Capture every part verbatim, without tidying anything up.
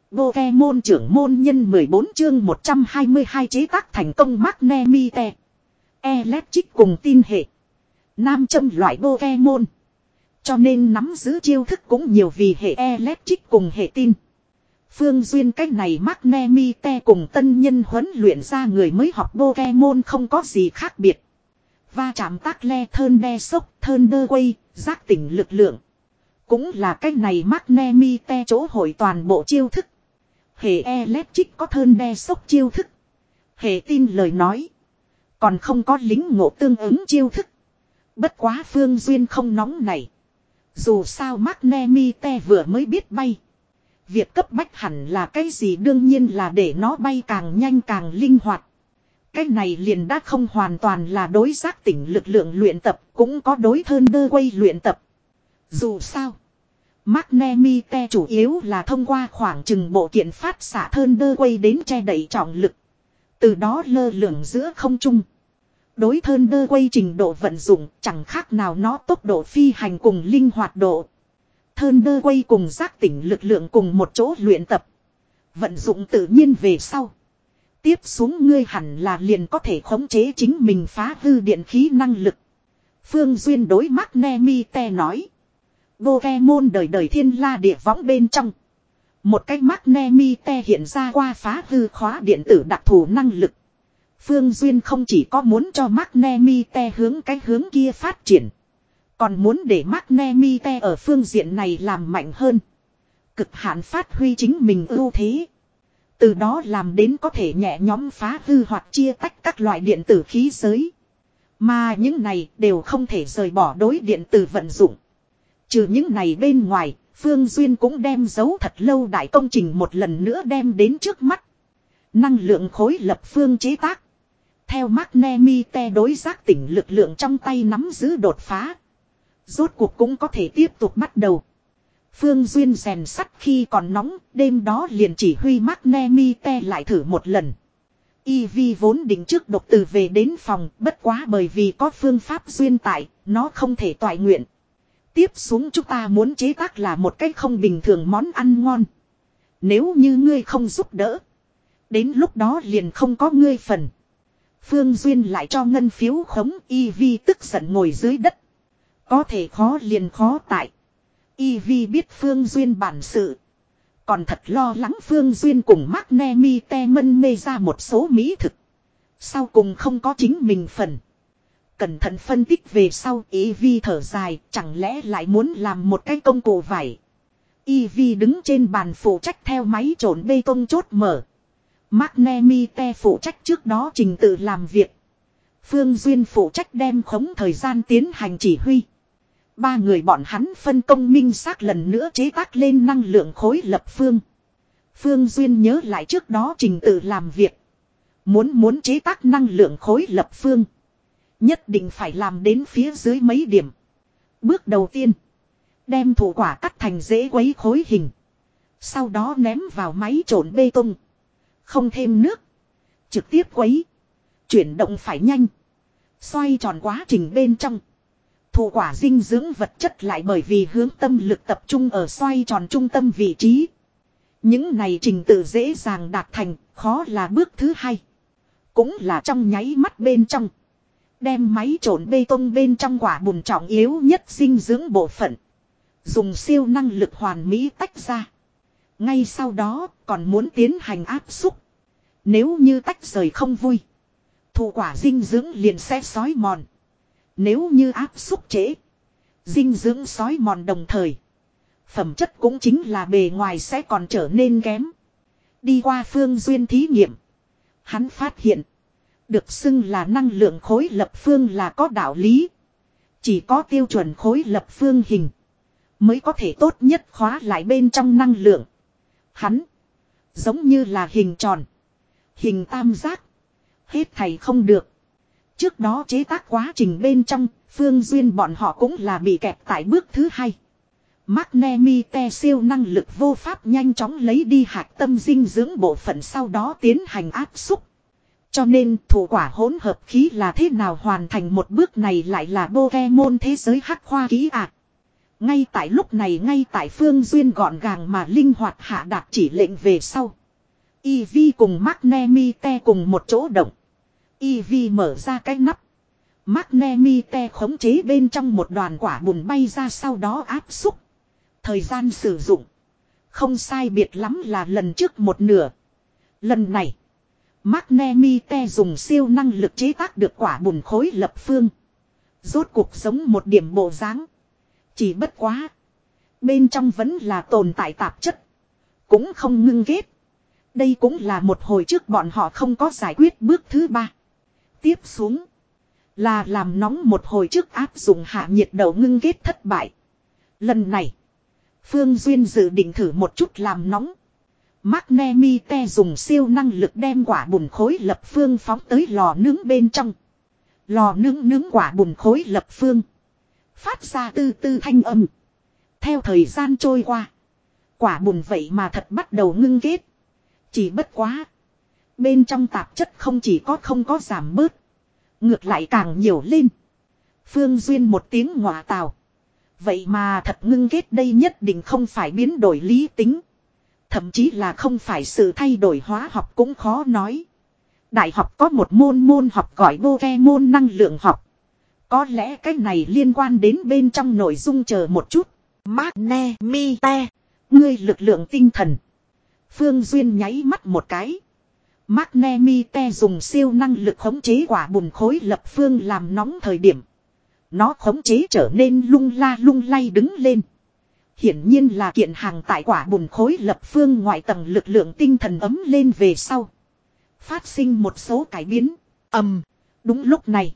Pokemon trưởng môn nhân mười bốn chương một trăm hai mươi hai chế tác thành công Magnemite. Electric cùng tin hệ. Nam châm loại Pokemon. Cho nên nắm giữ chiêu thức cũng nhiều vì hệ Electric cùng hệ tin. Phương duyên cách này Magnemite cùng tân nhân huấn luyện ra người mới học Pokemon không có gì khác biệt. Va chạm tác le thơn đe sốc thơn đơ quay, giác tỉnh lực lượng. Cũng là cách này Magnemite chỗ hội toàn bộ chiêu thức. Hệ Electric có thơn đe sốc chiêu thức. Hệ tin lời nói. Còn không có lính ngộ tương ứng chiêu thức. Bất quá Phương Duyên không nóng này. Dù sao Magnemite vừa mới biết bay. Việc cấp bách hẳn là cái gì đương nhiên là để nó bay càng nhanh càng linh hoạt. Cái này liền đã không hoàn toàn là đối giác tỉnh lực lượng luyện tập. Cũng có đối thơn đơ quay luyện tập. Dù sao. Magnemite chủ yếu là thông qua khoảng chừng bộ kiện phát xạ thơn đơ quay đến che đậy trọng lực. Từ đó lơ lửng giữa không trung. Đối thơn đơ quay trình độ vận dụng chẳng khác nào nó tốc độ phi hành cùng linh hoạt độ. Thơn đơ quay cùng giác tỉnh lực lượng cùng một chỗ luyện tập. Vận dụng tự nhiên về sau. Tiếp xuống ngươi hẳn là liền có thể khống chế chính mình phá hư điện khí năng lực. Phương Duyên đối Magnemite nói. Pokemon đời đời thiên la địa võng bên trong. Một cái Magnemite hiện ra qua phá hư khóa điện tử đặc thù năng lực. Phương Duyên không chỉ có muốn cho Magnemite hướng cái hướng kia phát triển. Còn muốn để Magnemite ở phương diện này làm mạnh hơn. Cực hạn phát huy chính mình ưu thế. Từ đó làm đến có thể nhẹ nhóm phá hư hoặc chia tách các loại điện tử khí giới. Mà những này đều không thể rời bỏ đối điện tử vận dụng. Trừ những này bên ngoài, Phương Duyên cũng đem giấu thật lâu đại công trình một lần nữa đem đến trước mắt. Năng lượng khối lập phương chế tác. Theo Magnemite đối giác tỉnh lực lượng trong tay nắm giữ đột phá. Rốt cuộc cũng có thể tiếp tục bắt đầu. Phương Duyên rèn sắt khi còn nóng, đêm đó liền chỉ huy Magnemite lại thử một lần. Eevee vốn định trước độc từ về đến phòng, bất quá bởi vì có phương pháp duyên tại, nó không thể toại nguyện. Tiếp xuống chúng ta muốn chế tác là một cách không bình thường món ăn ngon. Nếu như ngươi không giúp đỡ. Đến lúc đó liền không có ngươi phần. Phương Duyên lại cho ngân phiếu khống Eevee tức giận ngồi dưới đất. Có thể khó liền khó tại. Eevee biết Phương Duyên bản sự. Còn thật lo lắng Phương Duyên cùng Magnemite mân mê ra một số mỹ thực. Sau cùng không có chính mình phần. Cẩn thận phân tích về sau Eevee thở dài, chẳng lẽ lại muốn làm một cái công cụ vải. Eevee đứng trên bàn phụ trách theo máy trộn bê tông chốt mở. Magnemite phụ trách trước đó trình tự làm việc. Phương Duyên phụ trách đem khống thời gian tiến hành chỉ huy. Ba người bọn hắn phân công minh xác lần nữa chế tác lên năng lượng khối lập phương. Phương Duyên nhớ lại trước đó trình tự làm việc. Muốn muốn chế tác năng lượng khối lập phương. Nhất định phải làm đến phía dưới mấy điểm. Bước đầu tiên. Đem thủ quả cắt thành dễ quấy khối hình. Sau đó ném vào máy trộn bê tông. Không thêm nước. Trực tiếp quấy. Chuyển động phải nhanh. Xoay tròn quá trình bên trong. Thủ quả dinh dưỡng vật chất lại bởi vì hướng tâm lực tập trung ở xoay tròn trung tâm vị trí. Những này trình tự dễ dàng đạt thành, khó là bước thứ hai. Cũng là trong nháy mắt bên trong. Đem máy trộn bê tông bên trong quả bùn trọng yếu nhất dinh dưỡng bộ phận. Dùng siêu năng lực hoàn mỹ tách ra. Ngay sau đó còn muốn tiến hành áp xúc. Nếu như tách rời không vui. Thủ quả dinh dưỡng liền sẽ xói mòn. Nếu như áp xúc trễ. Dinh dưỡng xói mòn đồng thời. Phẩm chất cũng chính là bề ngoài sẽ còn trở nên kém. Đi qua Phương Duyên thí nghiệm. Hắn phát hiện. Được xưng là năng lượng khối lập phương là có đạo lý. Chỉ có tiêu chuẩn khối lập phương hình. Mới có thể tốt nhất khóa lại bên trong năng lượng. Hắn. Giống như là hình tròn. Hình tam giác. Hết thầy không được. Trước đó chế tác quá trình bên trong. Phương Duyên bọn họ cũng là bị kẹt tại bước thứ hai. Magnemite siêu năng lực vô pháp nhanh chóng lấy đi hạt tâm dinh dưỡng bộ phận sau đó tiến hành áp xúc. Cho nên thủ quả hỗn hợp khí là thế nào hoàn thành một bước này lại là Pokemon thế giới hắc khoa ký ạ. À. Ngay tại lúc này, ngay tại Phương Duyên gọn gàng mà linh hoạt hạ đạt chỉ lệnh về sau. Ivy cùng Magnemite cùng một chỗ động. Ivy mở ra cái nắp. Magnemite khống chế bên trong một đoàn quả bùn bay ra, sau đó áp xúc. Thời gian sử dụng không sai biệt lắm là lần trước một nửa. Lần này Magnemite dùng siêu năng lực chế tác được quả bùn khối lập phương. Rốt cuộc giống một điểm bộ dáng. Chỉ bất quá bên trong vẫn là tồn tại tạp chất, cũng không ngưng kết. Đây cũng là một hồi trước bọn họ không có giải quyết bước thứ ba. Tiếp xuống là làm nóng một hồi trước áp dụng hạ nhiệt độ ngưng kết thất bại. Lần này Phương Duyên dự định thử một chút làm nóng. Magnemite dùng siêu năng lực đem quả bùn khối lập phương phóng tới lò nướng bên trong. Lò nướng nướng quả bùn khối lập phương phát ra tư tư thanh âm. Theo thời gian trôi qua, quả bùn vậy mà thật bắt đầu ngưng kết. Chỉ bất quá bên trong tạp chất không chỉ có không có giảm bớt, ngược lại càng nhiều lên. Phương Duyên một tiếng ngọa tào. Vậy mà thật ngưng kết, đây nhất định không phải biến đổi lý tính. Thậm chí là không phải sự thay đổi hóa học cũng khó nói. Đại học có một môn môn học gọi Pokemon năng lượng học. Có lẽ cái này liên quan đến bên trong nội dung, chờ một chút. Magnemite, ngươi lực lượng tinh thần. Phương Duyên nháy mắt một cái. Magnemite dùng siêu năng lực khống chế quả bùn khối lập phương làm nóng thời điểm, nó khống chế trở nên lung la lung lay đứng lên. Hiển nhiên là kiện hàng tại quả bùn khối lập phương ngoại tầng lực lượng tinh thần ấm lên về sau phát sinh một số cải biến. Ầm, đúng lúc này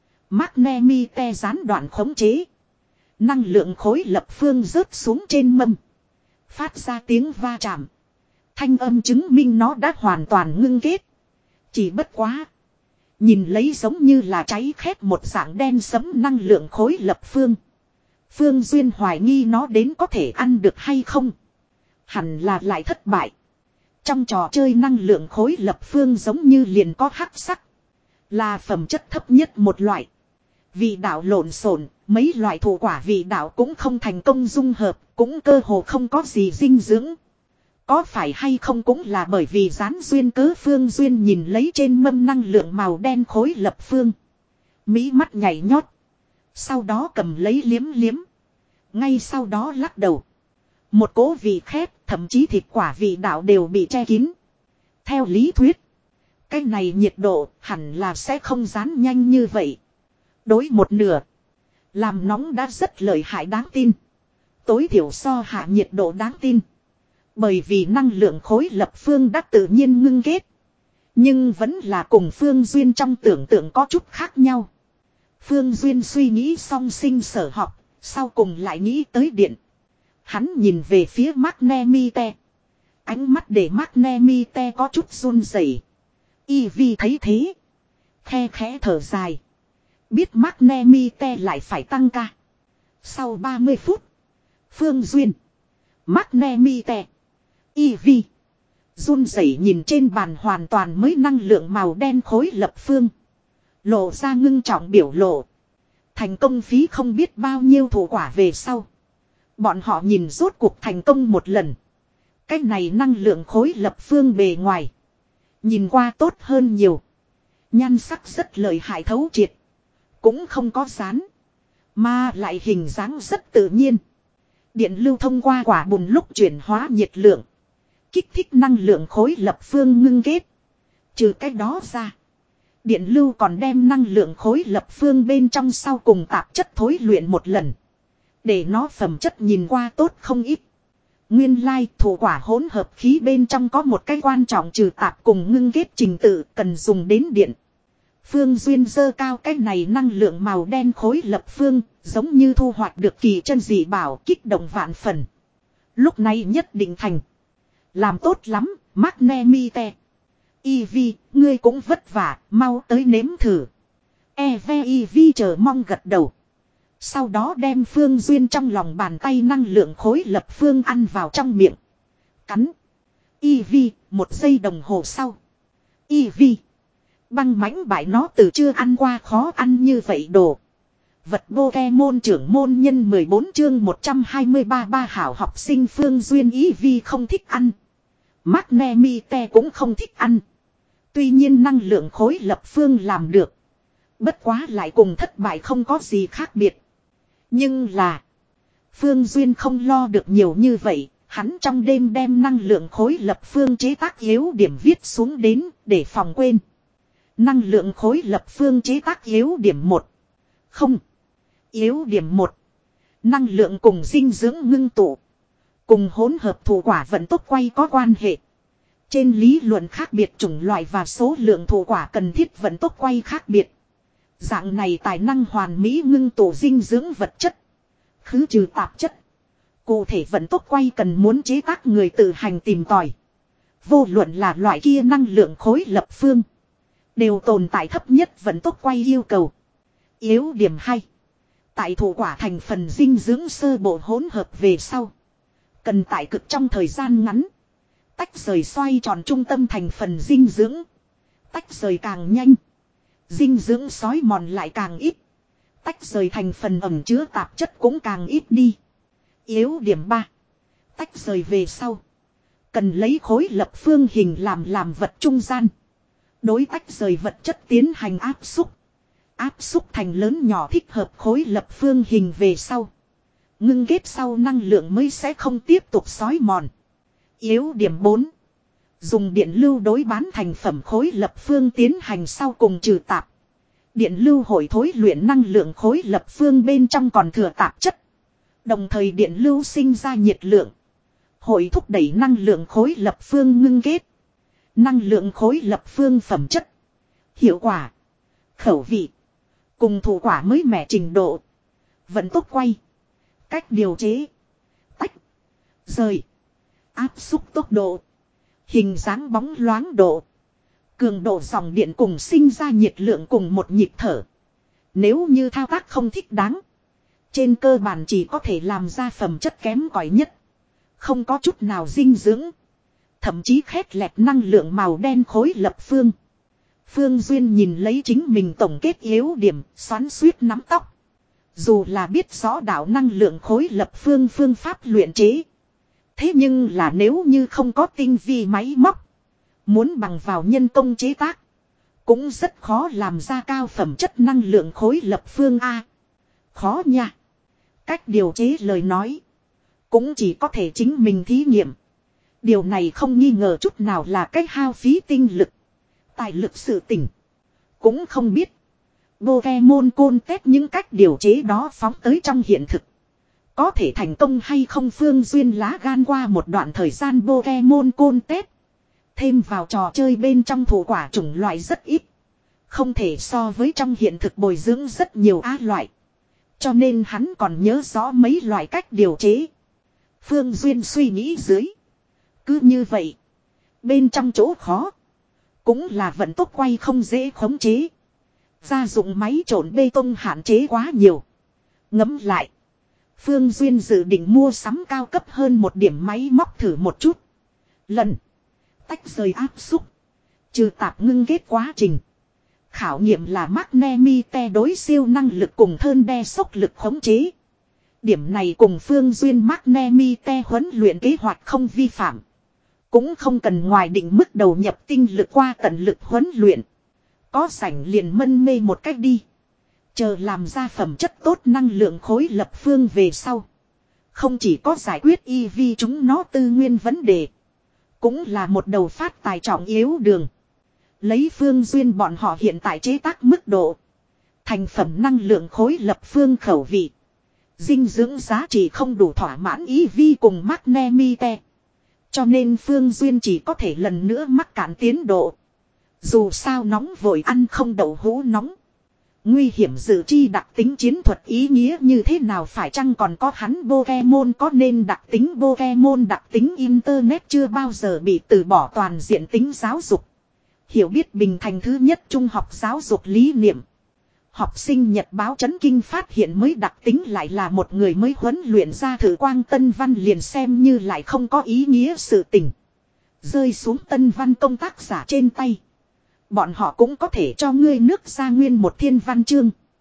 Magnemite gián đoạn khống chế. Năng lượng khối lập phương rớt xuống trên mâm, phát ra tiếng va chạm. Thanh âm chứng minh nó đã hoàn toàn ngưng kết. Chỉ bất quá nhìn lấy giống như là cháy khét một dạng đen sẫm năng lượng khối lập phương. Phương Duyên hoài nghi nó đến có thể ăn được hay không. Hẳn là lại thất bại. Trong trò chơi năng lượng khối lập phương giống như liền có hắc sắc, là phẩm chất thấp nhất một loại. Vị đạo lộn xộn, mấy loại thủ quả vị đạo cũng không thành công dung hợp, cũng cơ hồ không có gì dinh dưỡng. Có phải hay không cũng là bởi vì gián duyên cớ. Phương Duyên nhìn lấy trên mâm năng lượng màu đen khối lập phương, mí mắt nhảy nhót. Sau đó cầm lấy liếm liếm. Ngay sau đó lắc đầu. Một cỗ vị khét, thậm chí thịt quả vị đạo đều bị che kín. Theo lý thuyết, cái này nhiệt độ hẳn là sẽ không rán nhanh như vậy. Đối một nửa, làm nóng đã rất lợi hại đáng tin. Tối thiểu so hạ nhiệt độ đáng tin. Bởi vì năng lượng khối lập phương đã tự nhiên ngưng kết. Nhưng vẫn là cùng Phương Duyên trong tưởng tượng có chút khác nhau. Phương Duyên suy nghĩ song sinh sở học, sau cùng lại nghĩ tới điện. Hắn nhìn về phía Magnemite. Ánh mắt để Magnemite có chút run rẩy. Ivy thấy thế, khe khẽ thở dài. Biết Magnemite lại phải tăng ca. Sau ba mươi phút, Phương Duyên, Magnemite, Ivy run rẩy nhìn trên bàn hoàn toàn mới năng lượng màu đen khối lập phương, lộ ra ngưng trọng biểu lộ. Thành công phí không biết bao nhiêu thủ quả về sau, bọn họ nhìn rốt cuộc thành công một lần. Cái này năng lượng khối lập phương bề ngoài nhìn qua tốt hơn nhiều. Nhan sắc rất lợi hại thấu triệt, cũng không có dán, mà lại hình dáng rất tự nhiên. Điện lưu thông qua quả bùn lúc chuyển hóa nhiệt lượng, kích thích năng lượng khối lập phương ngưng kết. Trừ cái đó ra, điện lưu còn đem năng lượng khối lập phương bên trong sau cùng tạp chất thối luyện một lần, để nó phẩm chất nhìn qua tốt không ít. Nguyên lai thủ quả hỗn hợp khí bên trong có một cái quan trọng trừ tạp cùng ngưng kết trình tự cần dùng đến điện. Phương Duyên giơ cao cái này năng lượng màu đen khối lập phương, giống như thu hoạch được kỳ chân dị bảo, kích động vạn phần. Lúc này nhất định thành. Làm tốt lắm, Magnemite. Ivy, ngươi cũng vất vả, mau tới nếm thử. Eve Ivy chờ mong gật đầu. Sau đó đem Phương Duyên trong lòng bàn tay năng lượng khối lập phương ăn vào trong miệng. Cắn. Ivy, một giây đồng hồ sau. Ivy. Băng mãnh bại nó từ chưa ăn qua khó ăn như vậy đồ. Vật Pokemon trưởng môn nhân mười bốn chương một trăm hai mươi ba ba hảo học sinh Phương Duyên ý vi không thích ăn. Magnemite cũng không thích ăn. Tuy nhiên năng lượng khối lập phương làm được. Bất quá lại cùng thất bại không có gì khác biệt. Nhưng là Phương Duyên không lo được nhiều như vậy. Hắn trong đêm đem năng lượng khối lập phương chế tác yếu điểm viết xuống đến để phòng quên. Năng lượng khối lập phương chế tác yếu điểm một. Không. Yếu điểm một. Năng lượng cùng dinh dưỡng ngưng tụ. Cùng hỗn hợp thủ quả vận tốc quay có quan hệ. Trên lý luận khác biệt chủng loại và số lượng thủ quả cần thiết vận tốc quay khác biệt. Dạng này tài năng hoàn mỹ ngưng tụ dinh dưỡng vật chất. Khứ trừ tạp chất. Cụ thể vận tốc quay cần muốn chế tác người tự hành tìm tòi. Vô luận là loại kia năng lượng khối lập phương. Đều tồn tại thấp nhất vận tốc quay yêu cầu. Yếu điểm hai. Tại thủ quả thành phần dinh dưỡng sơ bộ hỗn hợp về sau. Cần tại cực trong thời gian ngắn. Tách rời xoay tròn trung tâm thành phần dinh dưỡng. Tách rời càng nhanh. Dinh dưỡng xói mòn lại càng ít. Tách rời thành phần ẩm chứa tạp chất cũng càng ít đi. Yếu điểm ba. Tách rời về sau. Cần lấy khối lập phương hình làm làm vật trung gian. Đối tách rời vật chất tiến hành áp xúc. Áp xúc thành lớn nhỏ thích hợp khối lập phương hình về sau. Ngưng kết sau năng lượng mới sẽ không tiếp tục xói mòn. Yếu điểm bốn. Dùng điện lưu đối bán thành phẩm khối lập phương tiến hành sau cùng trừ tạp. Điện lưu hội thối luyện năng lượng khối lập phương bên trong còn thừa tạp chất. Đồng thời điện lưu sinh ra nhiệt lượng. Hội thúc đẩy năng lượng khối lập phương ngưng kết. Năng lượng khối lập phương phẩm chất. Hiệu quả. Khẩu vị. Cùng thủ quả mới mẻ trình độ. Vận tốc quay. Cách điều chế. Tách. Rời. Áp xúc tốc độ. Hình dáng bóng loáng độ. Cường độ dòng điện cùng sinh ra nhiệt lượng cùng một nhịp thở. Nếu như thao tác không thích đáng. Trên cơ bản chỉ có thể làm ra phẩm chất kém cỏi nhất. Không có chút nào dinh dưỡng. Thậm chí khét lẹt năng lượng màu đen khối lập phương. Phương Duyên nhìn lấy chính mình tổng kết yếu điểm, xoắn suýt nắm tóc. Dù là biết rõ đạo năng lượng khối lập phương phương pháp luyện chế. Thế nhưng là nếu như không có tinh vi máy móc. Muốn bằng vào nhân công chế tác. Cũng rất khó làm ra cao phẩm chất năng lượng khối lập phương A. Khó nha. Cách điều chế lời nói. Cũng chỉ có thể chính mình thí nghiệm. Điều này không nghi ngờ chút nào là cách hao phí tinh lực. Tài lực sự tỉnh. Cũng không biết. Pokemon Contest những cách điều chế đó phóng tới trong hiện thực. Có thể thành công hay không Phương Duyên lá gan qua một đoạn thời gian Pokemon Contest. Thêm vào trò chơi bên trong thủ quả chủng loại rất ít. Không thể so với trong hiện thực bồi dưỡng rất nhiều á loại. Cho nên hắn còn nhớ rõ mấy loại cách điều chế. Phương Duyên suy nghĩ dưới. Cứ như vậy. Bên trong chỗ khó. Cũng là vận tốc quay không dễ khống chế. Gia dụng máy trộn bê tông hạn chế quá nhiều. Ngẫm lại. Phương Duyên dự định mua sắm cao cấp hơn một điểm máy móc thử một chút. Lần. Tách rời áp xúc. Trừ tạp ngưng kết quá trình. Khảo nghiệm là Magnemite đối siêu năng lực cùng thơn đe sốc lực khống chế. Điểm này cùng Phương Duyên Magnemite huấn luyện kế hoạch không vi phạm. Cũng không cần ngoài định mức đầu nhập tinh lực qua tận lực huấn luyện. Có sảnh liền mân mê một cách đi. Chờ làm ra phẩm chất tốt năng lượng khối lập phương về sau. Không chỉ có giải quyết y vi chúng nó tư nguyên vấn đề. Cũng là một đầu phát tài trọng yếu đường. Lấy Phương Duyên bọn họ hiện tại chế tác mức độ. Thành phẩm năng lượng khối lập phương khẩu vị. Dinh dưỡng giá trị không đủ thỏa mãn y vi cùng Magnemite. Cho nên Phương Duyên chỉ có thể lần nữa mắc cạn tiến độ. Dù sao nóng vội ăn không đậu hũ nóng. Nguy hiểm dự chi đặc tính chiến thuật ý nghĩa như thế nào phải chăng còn có hắn Pokemon có nên đặc tính Pokemon đặc tính Internet chưa bao giờ bị từ bỏ toàn diện tính giáo dục. Hiểu biết bình thành thứ nhất trung học giáo dục lý niệm. Học sinh nhật báo chấn kinh phát hiện mới đặc tính lại là một người mới huấn luyện ra thử quang Tân Văn liền xem như lại không có ý nghĩa sự tình. Rơi xuống Tân Văn công tác giả trên tay. Bọn họ cũng có thể cho ngươi nước ra nguyên một thiên văn chương.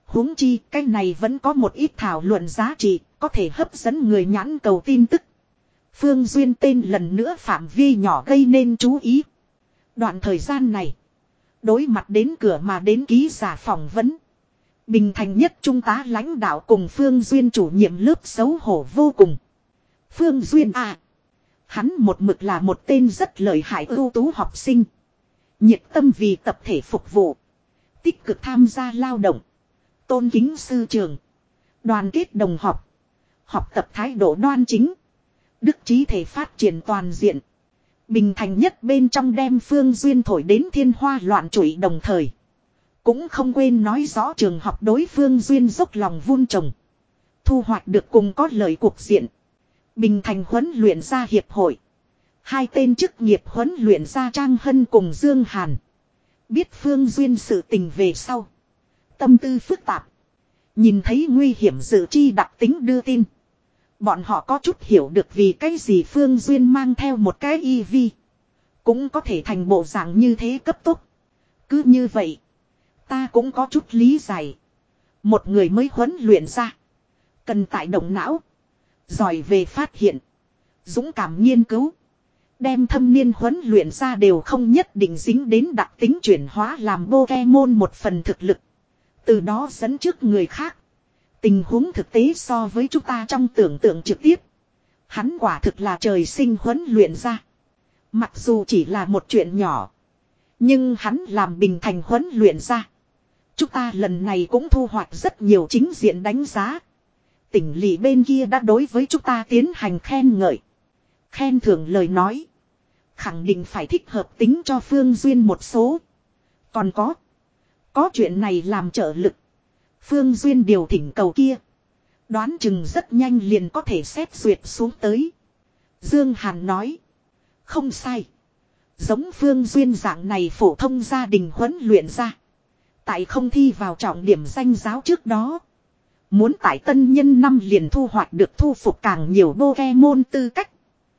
Huống chi cái này vẫn có một ít thảo luận giá trị, có thể hấp dẫn người nhãn cầu tin tức. Phương Duyên tên lần nữa phạm vi nhỏ gây nên chú ý. Đoạn thời gian này, đối mặt đến cửa mà đến ký giả phỏng vấn. Bình Thành Nhất trung tá lãnh đạo cùng Phương Duyên chủ nhiệm lớp xấu hổ vô cùng. Phương Duyên à, hắn một mực là một tên rất lợi hại ưu tú học sinh. Nhiệt tâm vì tập thể phục vụ. Tích cực tham gia lao động. Tôn kính sư trường. Đoàn kết đồng học. Học tập thái độ đoan chính. Đức trí thể phát triển toàn diện. Bình Thành Nhất bên trong đem Phương Duyên thổi đến thiên hoa loạn trụy đồng thời. Cũng không quên nói rõ trường học đối Phương Duyên dốc lòng vun trồng. Thu hoạch được cùng có lợi cuộc diện. Bình Thành huấn luyện gia hiệp hội. Hai tên chức nghiệp huấn luyện gia Trang Hân cùng Dương Hàn. Biết Phương Duyên sự tình về sau. Tâm tư phức tạp. Nhìn thấy nguy hiểm dự chi đặc tính đưa tin. Bọn họ có chút hiểu được vì cái gì Phương Duyên mang theo một cái i vê. Cũng có thể thành bộ dạng như thế cấp tốc. Cứ như vậy. Ta cũng có chút lý giải. Một người mới huấn luyện ra. Cần tại động não. Giỏi về phát hiện. Dũng cảm nghiên cứu. Đem thâm niên huấn luyện ra đều không nhất định dính đến đặc tính chuyển hóa làm Pokemon một phần thực lực. Từ đó dẫn trước người khác. Tình huống thực tế so với chúng ta trong tưởng tượng trực tiếp. Hắn quả thực là trời sinh huấn luyện ra. Mặc dù chỉ là một chuyện nhỏ. Nhưng hắn làm Bình Thành huấn luyện ra. Chúng ta lần này cũng thu hoạch rất nhiều chính diện đánh giá. Tỉnh lỵ bên kia đã đối với chúng ta tiến hành khen ngợi. Khen thưởng lời nói. Khẳng định phải thích hợp tính cho Phương Duyên một số. Còn có. Có chuyện này làm trợ lực. Phương Duyên điều thỉnh cầu kia. Đoán chừng rất nhanh liền có thể xét duyệt xuống tới. Dương Hàn nói. Không sai. Giống Phương Duyên dạng này phổ thông gia đình huấn luyện ra. Tại không thi vào trọng điểm danh giáo trước đó. Muốn tại tân nhân năm liền thu hoạch được thu phục càng nhiều Pokemon tư cách.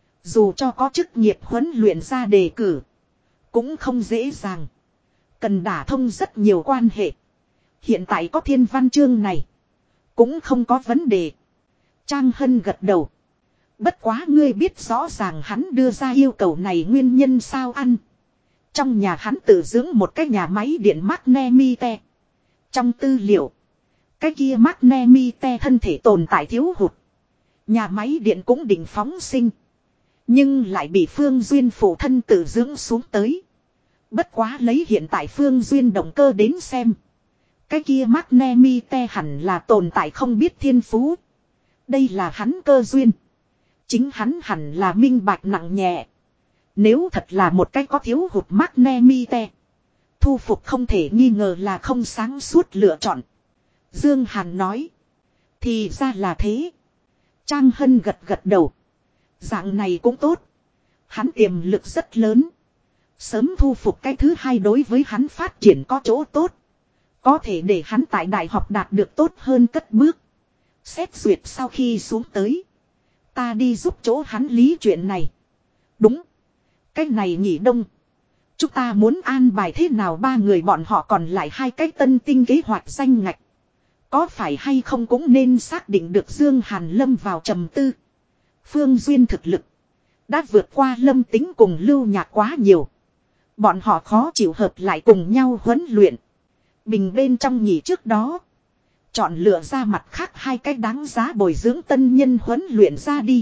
Dù cho có chức nghiệp huấn luyện ra đề cử. Cũng không dễ dàng. Cần đả thông rất nhiều quan hệ. Hiện tại có thiên văn chương này. Cũng không có vấn đề. Trang Hân gật đầu. Bất quá ngươi biết rõ ràng hắn đưa ra yêu cầu này nguyên nhân sao ăn. Trong nhà hắn tự dưỡng một cái nhà máy điện Magnemite. Trong tư liệu. Cái kia Magnemite thân thể tồn tại thiếu hụt. Nhà máy điện cũng định phóng sinh. Nhưng lại bị Phương Duyên phụ thân tự dưỡng xuống tới. Bất quá lấy hiện tại Phương Duyên động cơ đến xem. Cái kia Magnemite hẳn là tồn tại không biết thiên phú. Đây là hắn cơ duyên. Chính hắn hẳn là minh bạch nặng nhẹ. Nếu thật là một cái có thiếu hụt Magnemite. Thu phục không thể nghi ngờ là không sáng suốt lựa chọn. Dương Hàn nói. Thì ra là thế. Trang Hân gật gật đầu. Dạng này cũng tốt. Hắn tiềm lực rất lớn. Sớm thu phục cái thứ hai đối với hắn phát triển có chỗ tốt. Có thể để hắn tại đại học đạt được tốt hơn cất bước. Xét duyệt sau khi xuống tới. Ta đi giúp chỗ hắn lý chuyện này. Đúng. Cái này nhỉ đông. Chúng ta muốn an bài thế nào ba người bọn họ còn lại hai cái tân tinh kế hoạch danh ngạch. Có phải hay không cũng nên xác định được Dương Hàn lâm vào trầm tư. Phương Duyên thực lực. Đã vượt qua Lâm Tính cùng Lưu Nhạc quá nhiều. Bọn họ khó chịu hợp lại cùng nhau huấn luyện. Bình bên trong nhỉ trước đó. Chọn lựa ra mặt khác hai cái đáng giá bồi dưỡng tân nhân huấn luyện ra đi.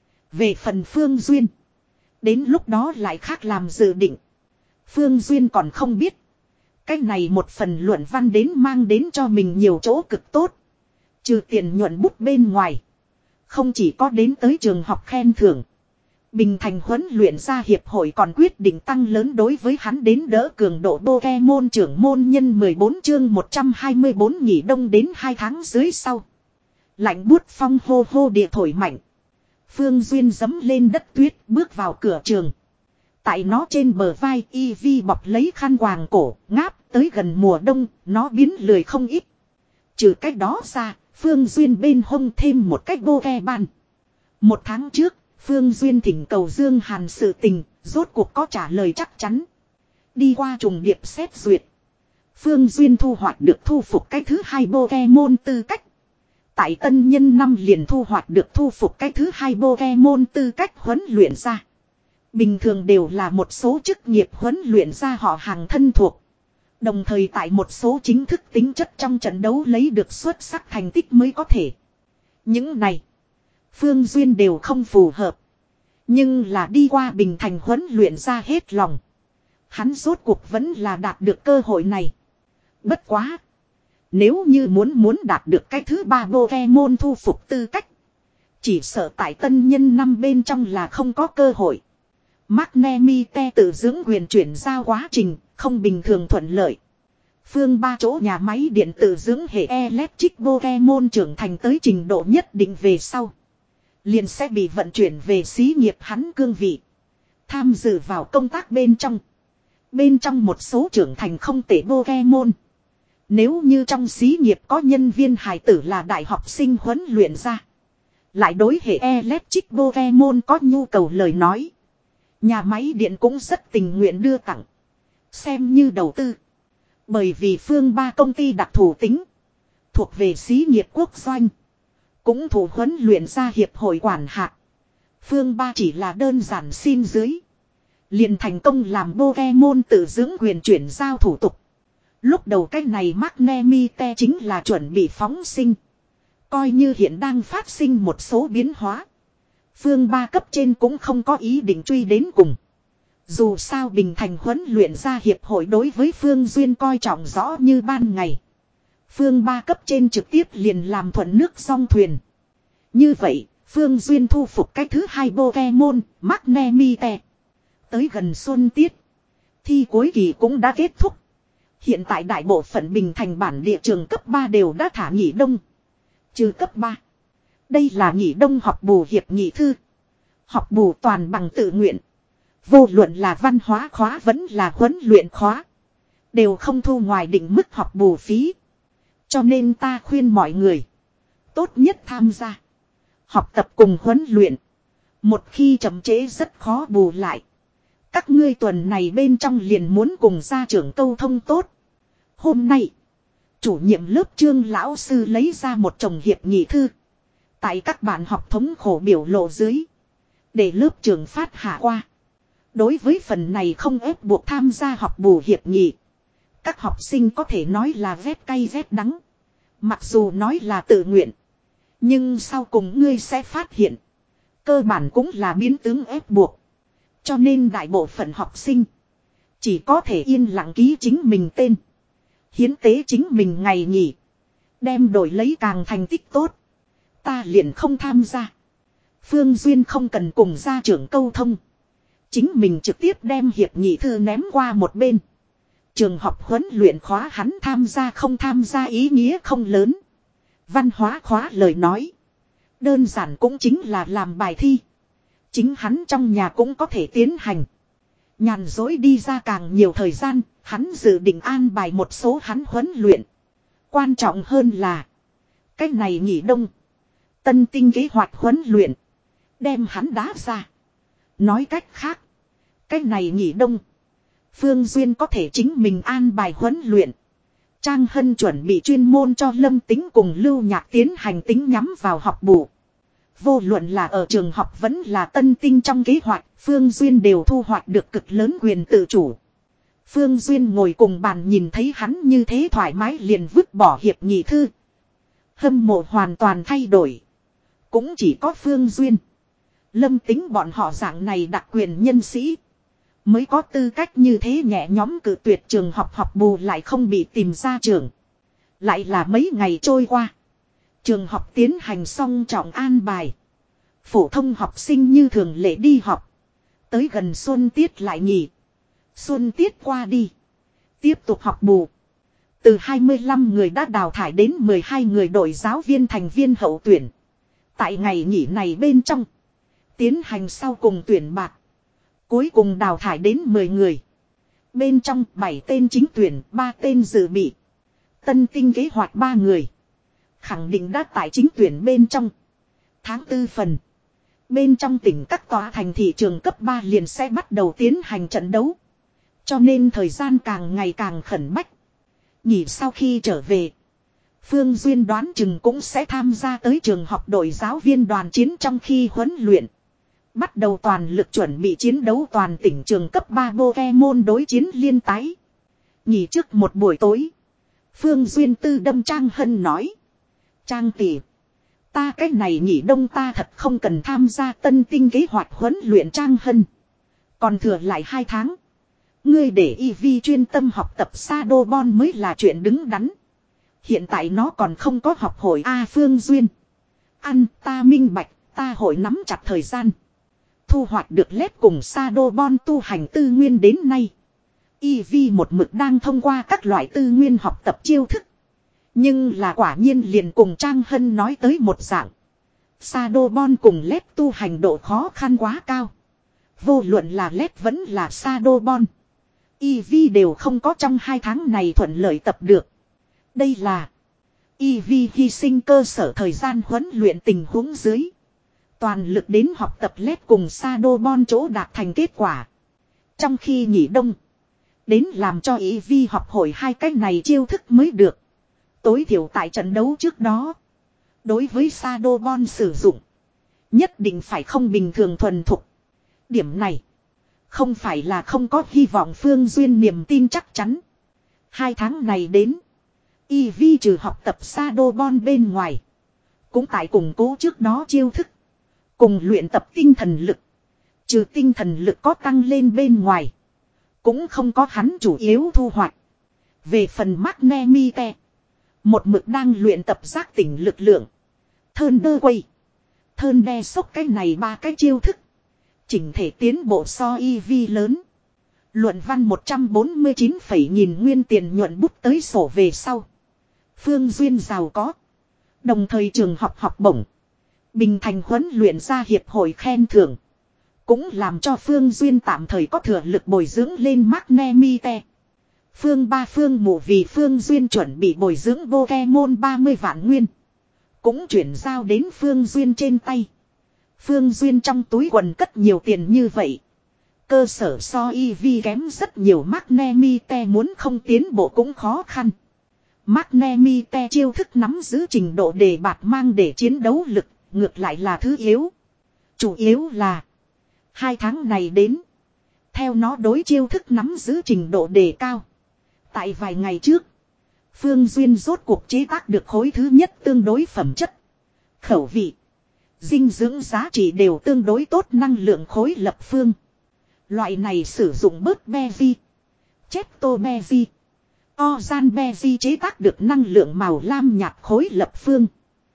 Về phần Phương Duyên. Đến lúc đó lại khác làm dự định. Phương Duyên còn không biết. Cái này một phần luận văn đến mang đến cho mình nhiều chỗ cực tốt. Trừ tiền nhuận bút bên ngoài. Không chỉ có đến tới trường học khen thưởng. Bình Thành huấn luyện ra hiệp hội còn quyết định tăng lớn đối với hắn đến đỡ cường độ Pokemon trưởng môn nhân mười bốn chương một trăm hai mươi bốn nghỉ đông đến hai tháng dưới sau. Lạnh buốt phong hô hô địa thổi mạnh. Phương Duyên giẫm lên đất tuyết bước vào cửa trường. Tại nó trên bờ vai y vê bọc lấy khăn quàng cổ, ngáp tới gần mùa đông, nó biến lười không ít. Trừ cách đó ra, Phương Duyên bên hông thêm một cách Pokemon. Một tháng trước, Phương Duyên thỉnh cầu Dương Hàn sự tình, rốt cuộc có trả lời chắc chắn. Đi qua trùng điệp xét duyệt. Phương Duyên thu hoạch được thu phục cái thứ hai Pokemon tư cách. Tại tân nhân năm liền thu hoạch được thu phục cái thứ hai Pokemon tư cách huấn luyện ra. Bình thường đều là một số chức nghiệp huấn luyện ra họ hàng thân thuộc. Đồng thời tại một số chính thức tính chất trong trận đấu lấy được xuất sắc thành tích mới có thể. Những này, Phương Duyên đều không phù hợp. Nhưng là đi qua Bình Thành huấn luyện ra hết lòng. Hắn rốt cuộc vẫn là đạt được cơ hội này. Bất quá. Nếu như muốn muốn đạt được cái thứ ba Pokemon thu phục tư cách. Chỉ sợ tại tân nhân năm bên trong là không có cơ hội. Magnemite tự dưỡng quyền chuyển giao quá trình, không bình thường thuận lợi. Phương ba chỗ nhà máy điện tự dưỡng hệ Electric Pokemon trưởng thành tới trình độ nhất định về sau. Liền sẽ bị vận chuyển về xí nghiệp hắn cương vị. Tham dự vào công tác bên trong. Bên trong một số trưởng thành không tệ Pokemon. Nếu như trong xí nghiệp có nhân viên hài tử là đại học sinh huấn luyện ra. Lại đối hệ Electric Pokemon có nhu cầu lời nói. Nhà máy điện cũng rất tình nguyện đưa tặng. Xem như đầu tư. Bởi vì phương ba công ty đặc thù tính. Thuộc về xí nghiệp quốc doanh. Cũng thủ huấn luyện ra hiệp hội quản hạt. Phương ba chỉ là đơn giản xin dưới. Liền thành công làm Pokemon tự dưỡng quyền chuyển giao thủ tục. Lúc đầu cái này Magnemite chính là chuẩn bị phóng sinh. Coi như hiện đang phát sinh một số biến hóa. Phương ba cấp trên cũng không có ý định truy đến cùng. Dù sao Bình Thành huấn luyện ra hiệp hội đối với Phương Duyên coi trọng rõ như ban ngày. Phương ba cấp trên trực tiếp liền làm thuận nước song thuyền. Như vậy, Phương Duyên thu phục cái thứ hai Pokemon, Magnemite. Tới gần xuân tiết. Thi cuối kỳ cũng đã kết thúc. Hiện tại đại bộ phận Bình Thành bản địa trường cấp ba đều đã thả nghỉ đông. Trừ cấp ba. Đây là nghỉ đông học bù hiệp nghị thư. Học bù toàn bằng tự nguyện. Vô luận là văn hóa khóa vẫn là huấn luyện khóa. Đều không thu ngoài định mức học bù phí. Cho nên ta khuyên mọi người. Tốt nhất tham gia. Học tập cùng huấn luyện. Một khi chậm trễ rất khó bù lại. Các ngươi tuần này bên trong liền muốn cùng gia trưởng câu thông tốt. Hôm nay. Chủ nhiệm lớp Trương lão sư lấy ra một chồng hiệp nghị thư. Tại các bạn học thống khổ biểu lộ dưới. Để lớp trưởng phát hạ qua. Đối với phần này không ép buộc tham gia học bù hiệp nghị. Các học sinh có thể nói là vét cay vét đắng. Mặc dù nói là tự nguyện. Nhưng sau cùng ngươi sẽ phát hiện. Cơ bản cũng là biến tướng ép buộc. Cho nên đại bộ phận học sinh. Chỉ có thể yên lặng ký chính mình tên. Hiến tế chính mình ngày nghỉ. Đem đổi lấy càng thành tích tốt. Ta liền không tham gia. Phương Duyên không cần cùng gia trưởng câu thông. Chính mình trực tiếp đem hiệp nghị thư ném qua một bên. Trường học huấn luyện khóa hắn tham gia không tham gia ý nghĩa không lớn. Văn hóa khóa lời nói. Đơn giản cũng chính là làm bài thi. Chính hắn trong nhà cũng có thể tiến hành. Nhàn dối đi ra càng nhiều thời gian, hắn dự định an bài một số hắn huấn luyện. Quan trọng hơn là. Cái này nghỉ đông. Tân tinh kế hoạch huấn luyện. Đem hắn đá ra. Nói cách khác. Cái này nghỉ đông. Phương Duyên có thể chính mình an bài huấn luyện. Trang Hân chuẩn bị chuyên môn cho Lâm Tính cùng Lưu Nhạc tiến hành tính nhắm vào học bù. Vô luận là ở trường học vẫn là tân tinh trong kế hoạch, Phương Duyên đều thu hoạch được cực lớn quyền tự chủ. Phương Duyên ngồi cùng bàn nhìn thấy hắn như thế thoải mái liền vứt bỏ hiệp nghị thư. Hâm mộ hoàn toàn thay đổi. Cũng chỉ có Phương Duyên. Lâm Tính bọn họ dạng này đặc quyền nhân sĩ. Mới có tư cách như thế nhẹ nhóm cử tuyệt trường học học bù lại không bị tìm ra trường. Lại là mấy ngày trôi qua. Trường học tiến hành xong trọng an bài. Phổ thông học sinh như thường lệ đi học. Tới gần xuân tiết lại nghỉ. Xuân tiết qua đi. Tiếp tục học bù. Từ hai mươi lăm người đã đào thải đến mười hai người đội giáo viên thành viên hậu tuyển. Tại ngày nghỉ này bên trong. Tiến hành sau cùng tuyển bạc. Cuối cùng đào thải đến mười người. Bên trong bảy tên chính tuyển, ba tên dự bị. Tân tinh kế hoạch ba người. Khẳng định đã tại chính tuyển bên trong. Tháng tư phần. Bên trong tỉnh các tòa thành thị trường cấp ba liền sẽ bắt đầu tiến hành trận đấu. Cho nên thời gian càng ngày càng khẩn bách. Nhỉ sau khi trở về. Phương Duyên đoán chừng cũng sẽ tham gia tới trường học đội giáo viên đoàn chiến trong khi huấn luyện. Bắt đầu toàn lực chuẩn bị chiến đấu toàn tỉnh trường cấp ba Pokemon đối chiến liên tái. Nhỉ trước một buổi tối. Phương Duyên tư đâm Trang Hân nói. Trang tỷ. Ta cái này nghỉ đông ta thật không cần tham gia tân tinh kế hoạch huấn luyện Trang Hân. Còn thừa lại hai tháng. Ngươi để Eevee chuyên tâm học tập Shadowball mới là chuyện đứng đắn. Hiện tại nó còn không có học hội A Phương Duyên. Ăn ta minh bạch, ta hội nắm chặt thời gian. Thu hoạch được lết cùng Shadowball tu hành tư nguyên đến nay. Eevee một mực đang thông qua các loại tư nguyên học tập chiêu thức. Nhưng là quả nhiên liền cùng Trang Hân nói tới một dạng. Shadowball cùng lết tu hành độ khó khăn quá cao. Vô luận là lết vẫn là Shadowball. Eevee đều không có trong hai tháng này thuận lợi tập được. Đây là Eevee hy sinh cơ sở thời gian huấn luyện tình huống dưới. Toàn lực đến học tập lết cùng Shadowball chỗ đạt thành kết quả. Trong khi nghỉ đông. Đến làm cho Eevee học hội hai cái này chiêu thức mới được. Tối thiểu tại trận đấu trước đó. Đối với Shadowball sử dụng. Nhất định phải không bình thường thuần thục. Điểm này. Không phải là không có hy vọng Phương Duyên niềm tin chắc chắn. Hai tháng này đến. Eevee trừ học tập Shadowball bên ngoài. Cũng tại củng cố trước đó chiêu thức. Cùng luyện tập tinh thần lực. Trừ tinh thần lực có tăng lên bên ngoài. Cũng không có hắn chủ yếu thu hoạch. Về phần Magnemite. Một mực đang luyện tập giác tỉnh lực lượng. Thơn đơ quay. Thơn đe sốc cái này ba cái chiêu thức. Chỉnh thể tiến bộ so Eevee lớn. Luận văn một trăm bốn mươi chín phẩy nghìn nguyên tiền nhuận bút tới sổ về sau. Phương Duyên giàu có. Đồng thời trường học học bổng. Bình thành huấn luyện ra hiệp hội khen thưởng. Cũng làm cho Phương Duyên tạm thời có thừa lực bồi dưỡng lên Magnemite. Phương ba phương mụ vì Phương Duyên chuẩn bị bồi dưỡng Pokemon ba mươi vạn nguyên. Cũng chuyển giao đến Phương Duyên trên tay. Phương Duyên trong túi quần cất nhiều tiền như vậy. Cơ sở so Eevee kém rất nhiều Magnemite muốn không tiến bộ cũng khó khăn. Magnemite chiêu thức nắm giữ trình độ đề bạt mang để chiến đấu lực, ngược lại là thứ yếu. Chủ yếu là hai tháng này đến. Theo nó đối chiêu thức nắm giữ trình độ đề cao. Tại vài ngày trước, Phương Duyên rốt cuộc chế tác được khối thứ nhất tương đối phẩm chất, khẩu vị, dinh dưỡng giá trị đều tương đối tốt năng lượng khối lập phương. Loại này sử dụng bớt Beji, Chesto Beji, Ozan Beji chế tác được năng lượng màu lam nhạt khối lập phương.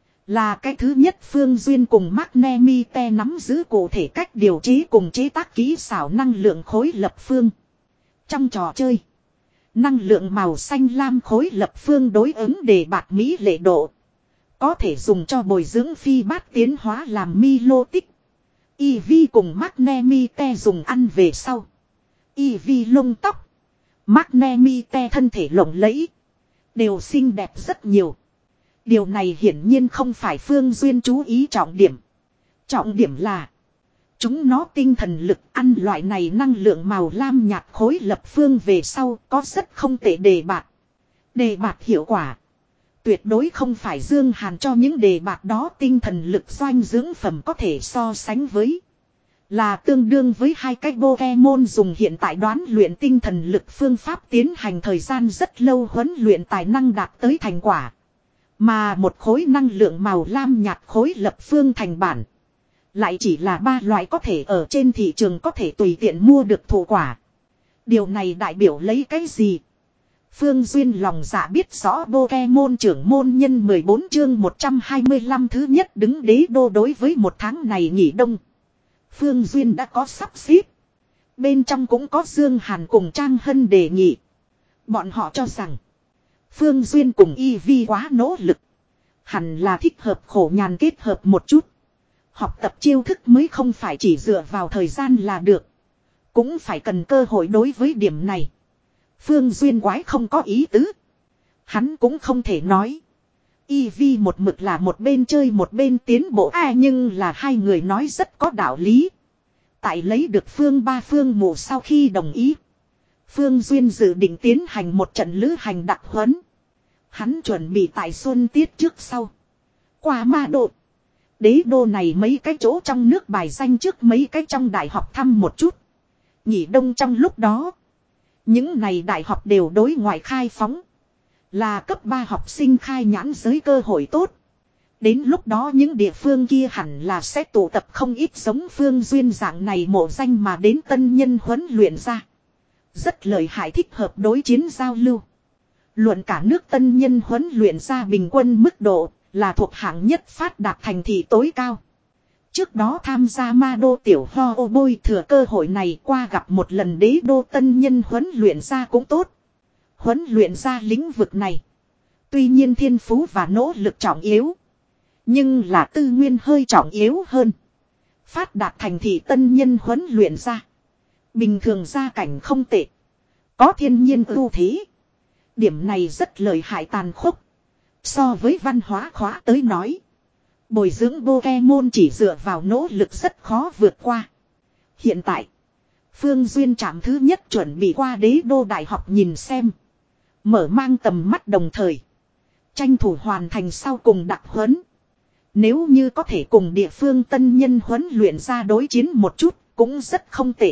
Là cái thứ nhất Phương Duyên cùng Magnemite nắm giữ cụ thể cách điều chế cùng chế tác kỹ xảo năng lượng khối lập phương. Trong trò chơi, năng lượng màu xanh lam khối lập phương đối ứng đề bạt mỹ lệ độ. Có thể dùng cho bồi dưỡng phi bát tiến hóa làm Milotic. Eevee cùng Magnemite dùng ăn về sau. Eevee lông tóc, Magnemite thân thể lộng lẫy, đều xinh đẹp rất nhiều. Điều này hiển nhiên không phải Phương Duyên chú ý trọng điểm. Trọng điểm là chúng nó tinh thần lực ăn loại này năng lượng màu lam nhạt khối lập phương về sau có rất không tệ đề bạt. Đề bạt hiệu quả tuyệt đối không phải Dương Hàn cho những đề bạt đó tinh thần lực doanh dưỡng phẩm có thể so sánh với. Là tương đương với hai cái Pokemon dùng hiện tại đoán luyện tinh thần lực phương pháp tiến hành thời gian rất lâu huấn luyện tài năng đạt tới thành quả. Mà một khối năng lượng màu lam nhạt khối lập phương thành bản. Lại chỉ là ba loại có thể ở trên thị trường có thể tùy tiện mua được thụ quả. Điều này đại biểu lấy cái gì? Phương Duyên lòng dạ biết rõ Pokemon trưởng môn nhân mười bốn chương một trăm hai mươi lăm thứ nhất đứng đế đô đối với một tháng này nghỉ đông. Phương Duyên đã có sắp xếp. Bên trong cũng có Dương Hàn cùng Trang Hân đề nghị. Bọn họ cho rằng Phương Duyên cùng Eevee quá nỗ lực. Hẳn là thích hợp khổ nhàn kết hợp một chút. Học tập chiêu thức mới không phải chỉ dựa vào thời gian là được. Cũng phải cần cơ hội đối với điểm này. Phương Duyên quái không có ý tứ. Hắn cũng không thể nói. Eevee một mực là một bên chơi một bên tiến bộ à, nhưng là hai người nói rất có đạo lý. Tại lấy được Phương ba phương mụ sau khi đồng ý. Phương Duyên dự định tiến hành một trận lữ hành đặc huấn. Hắn chuẩn bị tại xuân tiết trước sau. Qua ma độ. Đế đô này mấy cái chỗ trong nước bài danh trước mấy cái trong đại học thăm một chút. Nhị đông trong lúc đó. Những này đại học đều đối ngoại khai phóng. Là cấp ba học sinh khai nhãn giới cơ hội tốt. Đến lúc đó những địa phương kia hẳn là sẽ tụ tập không ít giống Phương Duyên dạng này mộ danh mà đến tân nhân huấn luyện ra. Rất lợi hại thích hợp đối chiến giao lưu. Luận cả nước tân nhân huấn luyện ra bình quân mức độ là thuộc hạng nhất phát đạt thành thị tối cao. Trước đó tham gia ma đô tiểu ho ô bôi thừa cơ hội này qua gặp một lần đế đô tân nhân huấn luyện ra cũng tốt. Huấn luyện ra lĩnh vực này. Tuy nhiên thiên phú và nỗ lực trọng yếu. Nhưng là tư nguyên hơi trọng yếu hơn. Phát đạt thành thị tân nhân huấn luyện ra. Bình thường gia cảnh không tệ. Có thiên nhiên ưu thế. Điểm này rất lợi hại tàn khốc. So với văn hóa khóa tới nói. Bồi dưỡng Pokemon chỉ dựa vào nỗ lực rất khó vượt qua. Hiện tại. Phương Duyên trạm thứ nhất chuẩn bị qua đế đô đại học nhìn xem. Mở mang tầm mắt đồng thời. Tranh thủ hoàn thành sau cùng đặc huấn. Nếu như có thể cùng địa phương tân nhân huấn luyện ra đối chiến một chút cũng rất không tệ.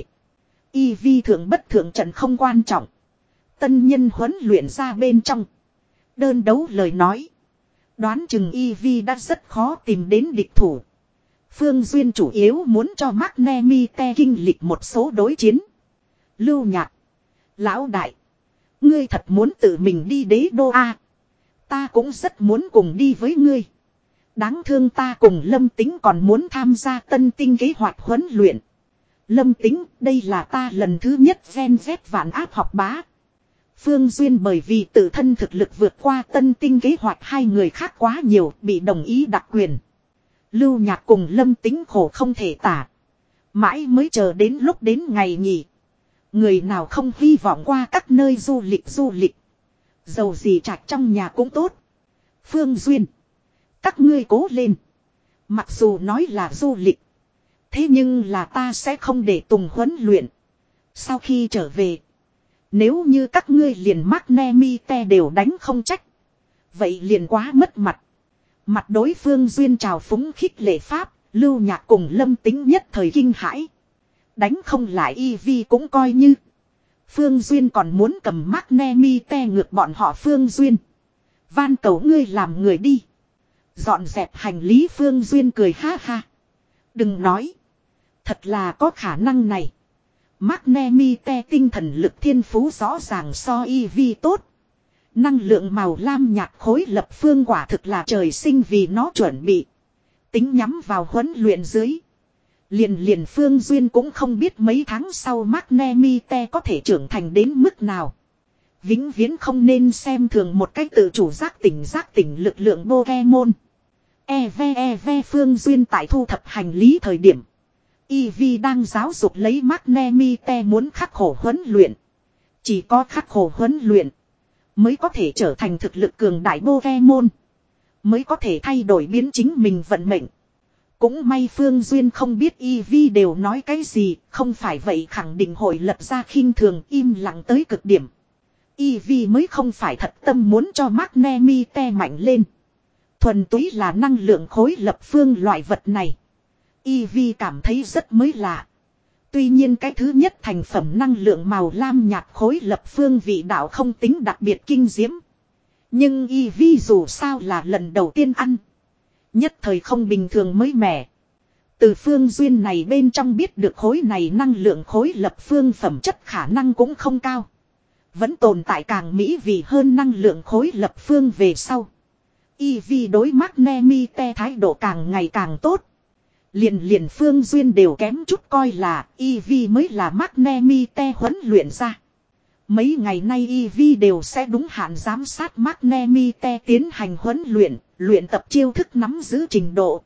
Y vi thượng bất thượng trận không quan trọng. Tân nhân huấn luyện ra bên trong. Đơn đấu lời nói. Đoán chừng Y Vi đã rất khó tìm đến địch thủ. Phương Duyên chủ yếu muốn cho Magnemite kinh lịch một số đối chiến. Lưu Nhạc. Lão đại. Ngươi thật muốn tự mình đi đế đô A. Ta cũng rất muốn cùng đi với ngươi. Đáng thương ta cùng Lâm Tính còn muốn tham gia tân tinh kế hoạch huấn luyện. Lâm Tính, đây là ta lần thứ nhất gen z vạn áp học bá. Phương Duyên bởi vì tự thân thực lực vượt qua tân tinh kế hoạch hai người khác quá nhiều bị đồng ý đặc quyền. Lưu Nhạc cùng Lâm Tính khổ không thể tả. Mãi mới chờ đến lúc đến ngày nghỉ. Người nào không hy vọng qua các nơi du lịch du lịch. Dầu gì trạch trong nhà cũng tốt. Phương Duyên. Các ngươi cố lên. Mặc dù nói là du lịch. Thế nhưng là ta sẽ không để Tùng huấn luyện. Sau khi trở về. Nếu như các ngươi liền Magnemite đều đánh không trách. Vậy liền quá mất mặt. Mặt đối phương Duyên trào phúng khích lệ pháp. Lưu Nhạc cùng Lâm Tính nhất thời kinh hãi. Đánh không lại Y Vi cũng coi như. Phương Duyên còn muốn cầm Magnemite ngược bọn họ Phương Duyên. Van cầu ngươi làm người đi. Dọn dẹp hành lý Phương Duyên cười ha ha. Đừng nói. Thật là có khả năng này. Magnemite tinh thần lực thiên phú rõ ràng so Y Vi tốt. Năng lượng màu lam nhạt khối lập phương quả thực là trời sinh vì nó chuẩn bị. Tính nhắm vào huấn luyện dưới. Liền liền Phương Duyên cũng không biết mấy tháng sau Magnemite có thể trưởng thành đến mức nào. Vĩnh viễn không nên xem thường một cách tự chủ giác tỉnh giác tỉnh lực lượng Pokemon. E V E V Phương Duyên tại thu thập hành lý thời điểm. Y Vi đang giáo dục lấy Magnemite muốn khắc khổ huấn luyện. Chỉ có khắc khổ huấn luyện. Mới có thể trở thành thực lực cường đại Pokemon. Mới có thể thay đổi biến chính mình vận mệnh. Cũng may Phương Duyên không biết Y Vi đều nói cái gì. Không phải vậy khẳng định hội lập ra khinh thường im lặng tới cực điểm. Y Vi mới không phải thật tâm muốn cho Magnemite mạnh lên. Thuần túy là năng lượng khối lập phương loại vật này. Y Vi cảm thấy rất mới lạ. Tuy nhiên cái thứ nhất thành phẩm năng lượng màu lam nhạt khối lập phương vị đạo không tính đặc biệt kinh diễm. Nhưng Y Vi dù sao là lần đầu tiên ăn. Nhất thời không bình thường mới mẻ. Từ Phương Duyên này bên trong biết được khối này năng lượng khối lập phương phẩm chất khả năng cũng không cao. Vẫn tồn tại càng mỹ vị hơn năng lượng khối lập phương về sau. Y Vi đối Magnemite thái độ càng ngày càng tốt. Liền liền Phương Duyên đều kém chút coi là Y Vi mới là Magnemite huấn luyện ra. Mấy ngày nay Y Vi đều sẽ đúng hạn giám sát Magnemite tiến hành huấn luyện, luyện tập chiêu thức nắm giữ trình độ.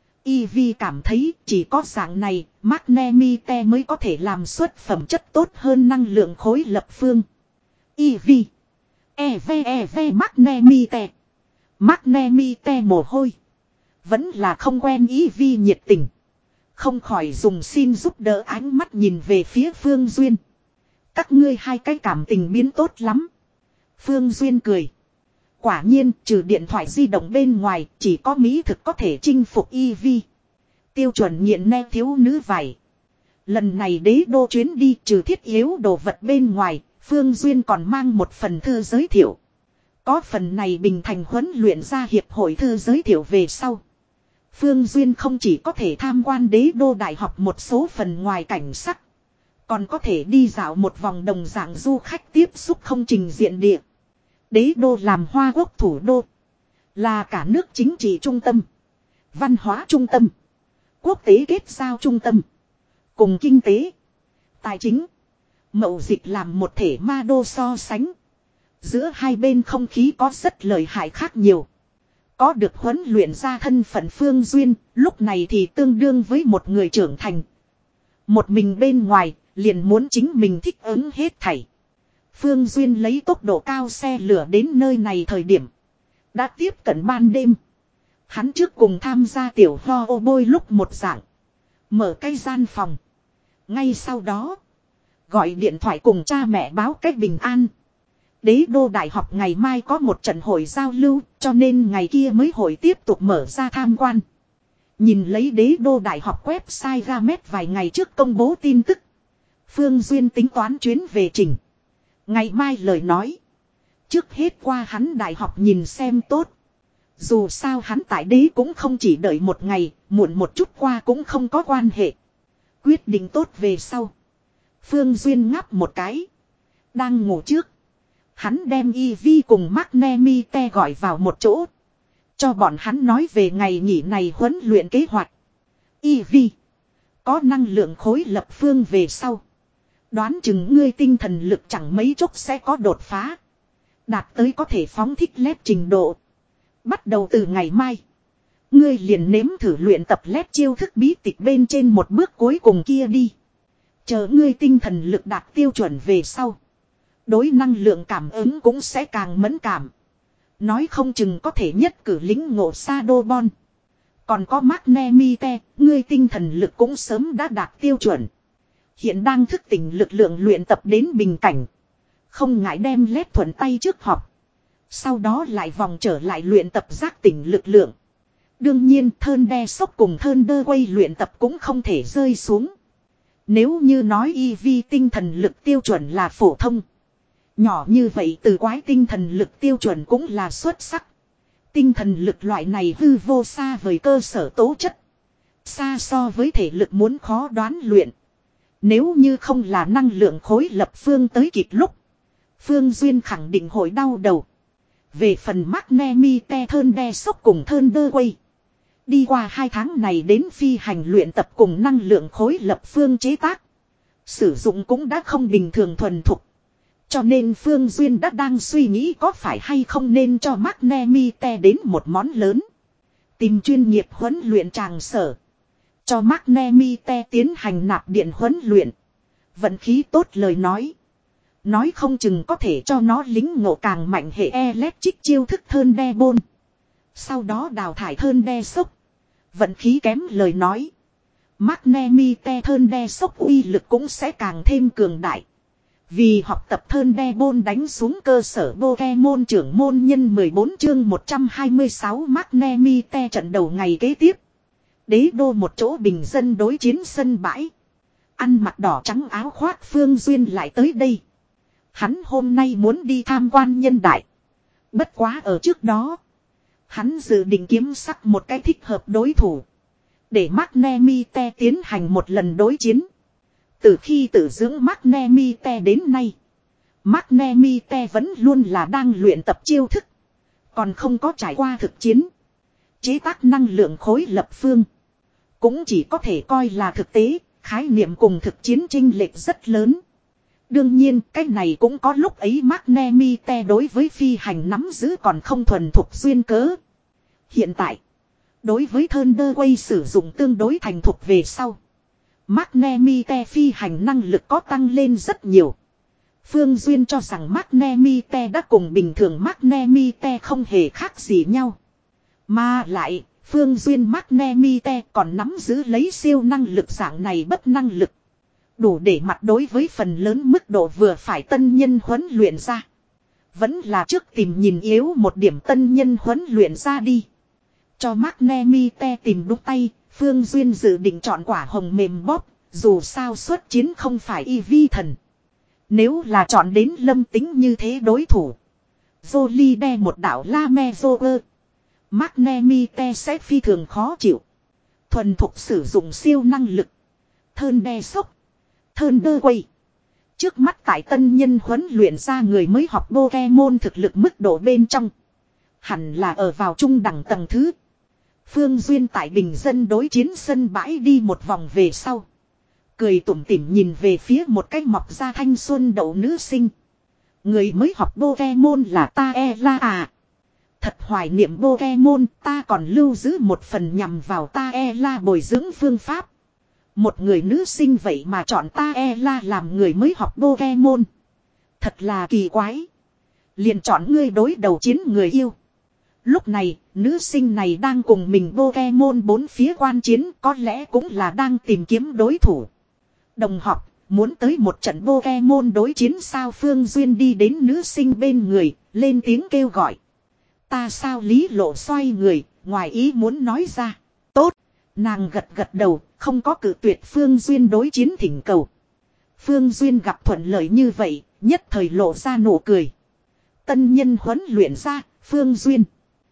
Y Vi cảm thấy chỉ có dạng này, Magnemite mới có thể làm xuất phẩm chất tốt hơn năng lượng khối lập phương. Y Vi E V E V Magnemite Magnemite mồ hôi. Vẫn là không quen Y Vi nhiệt tình. Không khỏi dùng xin giúp đỡ ánh mắt nhìn về phía Phương Duyên. Các ngươi hai cái cảm tình biến tốt lắm. Phương Duyên cười. Quả nhiên trừ điện thoại di động bên ngoài chỉ có mỹ thực có thể chinh phục y vi. Tiêu chuẩn nghiện ne thiếu nữ vải. Lần này đế đô chuyến đi trừ thiết yếu đồ vật bên ngoài, Phương Duyên còn mang một phần thư giới thiệu. Có phần này Bình Thành huấn luyện ra hiệp hội thư giới thiệu về sau. Phương Duyên không chỉ có thể tham quan đế đô đại học một số phần ngoài cảnh sắc. Còn có thể đi dạo một vòng đồng dạng du khách tiếp xúc không trình diện địa. Đế đô làm Hoa Quốc thủ đô. Là cả nước chính trị trung tâm. Văn hóa trung tâm. Quốc tế kết giao trung tâm. Cùng kinh tế. Tài chính. Mậu dịch làm một thể ma đô so sánh. Giữa hai bên không khí có rất lợi hại khác nhiều. Có được huấn luyện ra thân phận Phương Duyên, lúc này thì tương đương với một người trưởng thành. Một mình bên ngoài, liền muốn chính mình thích ứng hết thảy. Phương Duyên lấy tốc độ cao xe lửa đến nơi này thời điểm. Đã tiếp cận ban đêm. Hắn trước cùng tham gia tiểu ho ô bôi lúc một dạng. Mở cái gian phòng. Ngay sau đó, gọi điện thoại cùng cha mẹ báo cách bình an. Đế đô đại học ngày mai có một trận hội giao lưu, cho nên ngày kia mới hội tiếp tục mở ra tham quan. Nhìn lấy đế đô đại học website ra mét vài ngày trước công bố tin tức. Phương Duyên tính toán chuyến về trình. Ngày mai lời nói. Trước hết qua hắn đại học nhìn xem tốt. Dù sao hắn tại đế cũng không chỉ đợi một ngày, muộn một chút qua cũng không có quan hệ. Quyết định tốt về sau. Phương Duyên ngáp một cái. Đang ngủ trước. Hắn đem y vi cùng Magnemite gọi vào một chỗ. Cho bọn hắn nói về ngày nghỉ này huấn luyện kế hoạch. y vi. Có năng lượng khối lập phương về sau. Đoán chừng ngươi tinh thần lực chẳng mấy chốc sẽ có đột phá. Đạt tới có thể phóng thích lép trình độ. Bắt đầu từ ngày mai. Ngươi liền nếm thử luyện tập lép chiêu thức bí tịch bên trên một bước cuối cùng kia đi. Chờ ngươi tinh thần lực đạt tiêu chuẩn về sau. Đối năng lượng cảm ứng cũng sẽ càng mẫn cảm. Nói không chừng có thể nhất cử lính ngộ Shadowbon. Còn có Magnemite, ngươi tinh thần lực cũng sớm đã đạt tiêu chuẩn. Hiện đang thức tỉnh lực lượng luyện tập đến bình cảnh. Không ngại đem lép thuận tay trước họp. Sau đó lại vòng trở lại luyện tập giác tỉnh lực lượng. Đương nhiên thơn đe sốc cùng thơn đơ quay luyện tập cũng không thể rơi xuống. Nếu như nói y vi tinh thần lực tiêu chuẩn là phổ thông. Nhỏ như vậy từ quái tinh thần lực tiêu chuẩn cũng là xuất sắc. Tinh thần lực loại này hư vô xa vời cơ sở tố chất. Xa so với thể lực muốn khó đoán luyện. Nếu như không là năng lượng khối lập phương tới kịp lúc. Phương Duyên khẳng định hội đau đầu. Về phần Magnemite thơn đe sốc cùng thơn đơ quay. Đi qua hai tháng này đến phi hành luyện tập cùng năng lượng khối lập phương chế tác. Sử dụng cũng đã không bình thường thuần thục. Cho nên Phương Duyên đã đang suy nghĩ có phải hay không nên cho Magnemite đến một món lớn. Tìm chuyên nghiệp huấn luyện tràng sở. Cho Magnemite tiến hành nạp điện huấn luyện. Vận khí tốt lời nói. Nói không chừng có thể cho nó lính ngộ càng mạnh hệ electric chiêu thức thơn đe bôn. Sau đó đào thải thơn đe sốc. Vận khí kém lời nói. Magnemite thơn đe sốc uy lực cũng sẽ càng thêm cường đại. Vì học tập thơn đe bôn đánh xuống cơ sở Pokemon trưởng môn nhân mười bốn chương một trăm hai mươi sáu Magnemite trận đầu ngày kế tiếp. Đế đô một chỗ bình dân đối chiến sân bãi. Ăn mặc đỏ trắng áo khoác Phương Duyên lại tới đây. Hắn hôm nay muốn đi tham quan nhân đại. Bất quá ở trước đó. Hắn dự định kiếm sắc một cái thích hợp đối thủ. Để Magnemite tiến hành một lần đối chiến. Từ khi tự dưỡng Magnemite đến nay. Magnemite vẫn luôn là đang luyện tập chiêu thức. Còn không có trải qua thực chiến. Chế tác năng lượng khối lập phương. Cũng chỉ có thể coi là thực tế. Khái niệm cùng thực chiến chênh lệch rất lớn. Đương nhiên cái này cũng có lúc ấy Magnemite đối với phi hành nắm giữ còn không thuần thục duyên cớ. Hiện tại. Đối với Thunderwave sử dụng tương đối thành thục về sau. Magnemite phi hành năng lực có tăng lên rất nhiều. Phương Duyên cho rằng Magnemite đã cùng bình thường Magnemite không hề khác gì nhau. Mà lại, Phương Duyên Magnemite còn nắm giữ lấy siêu năng lực dạng này bất năng lực. Đủ để mặt đối với phần lớn mức độ vừa phải tân nhân huấn luyện ra. Vẫn là trước tìm nhìn yếu một điểm tân nhân huấn luyện ra đi. Cho Magnemite tìm đúng tay, Phương Duyên dự định chọn quả hồng mềm bóp, dù sao xuất chiến không phải y vi thần. Nếu là chọn đến Lâm Tính như thế đối thủ. Jolie đe một đạo La Me Joker. Magnemite sẽ phi thường khó chịu. Thuần thục sử dụng siêu năng lực. Thơn đe sốc. Thơn đơ quay. Trước mắt tại tân nhân huấn luyện ra người mới học Pokemon thực lực mức độ bên trong. Hẳn là ở vào trung đẳng tầng thứ. Phương Duyên tại bình dân đối chiến sân bãi đi một vòng về sau. Cười tủm tỉm nhìn về phía một cái mọc ra thanh xuân đậu nữ sinh. Người mới học Pokemon là ta e la à. Thật hoài niệm Pokemon, ta còn lưu giữ một phần nhằm vào ta e la bồi dưỡng phương pháp. Một người nữ sinh vậy mà chọn ta e la làm người mới học Pokemon. Thật là kỳ quái. Liền chọn ngươi đối đầu chiến người yêu. Lúc này, nữ sinh này đang cùng mình Pokemon bốn phía quan chiến, có lẽ cũng là đang tìm kiếm đối thủ. Đồng học, muốn tới một trận Pokemon đối chiến sao? Phương Duyên đi đến nữ sinh bên người, lên tiếng kêu gọi. Ta sao? Lý Lộ xoay người, ngoài ý muốn nói ra. Tốt, nàng gật gật đầu, không có cự tuyệt Phương Duyên đối chiến thỉnh cầu. Phương Duyên gặp thuận lợi như vậy, nhất thời lộ ra nụ cười. Tân nhân huấn luyện ra, Phương Duyên.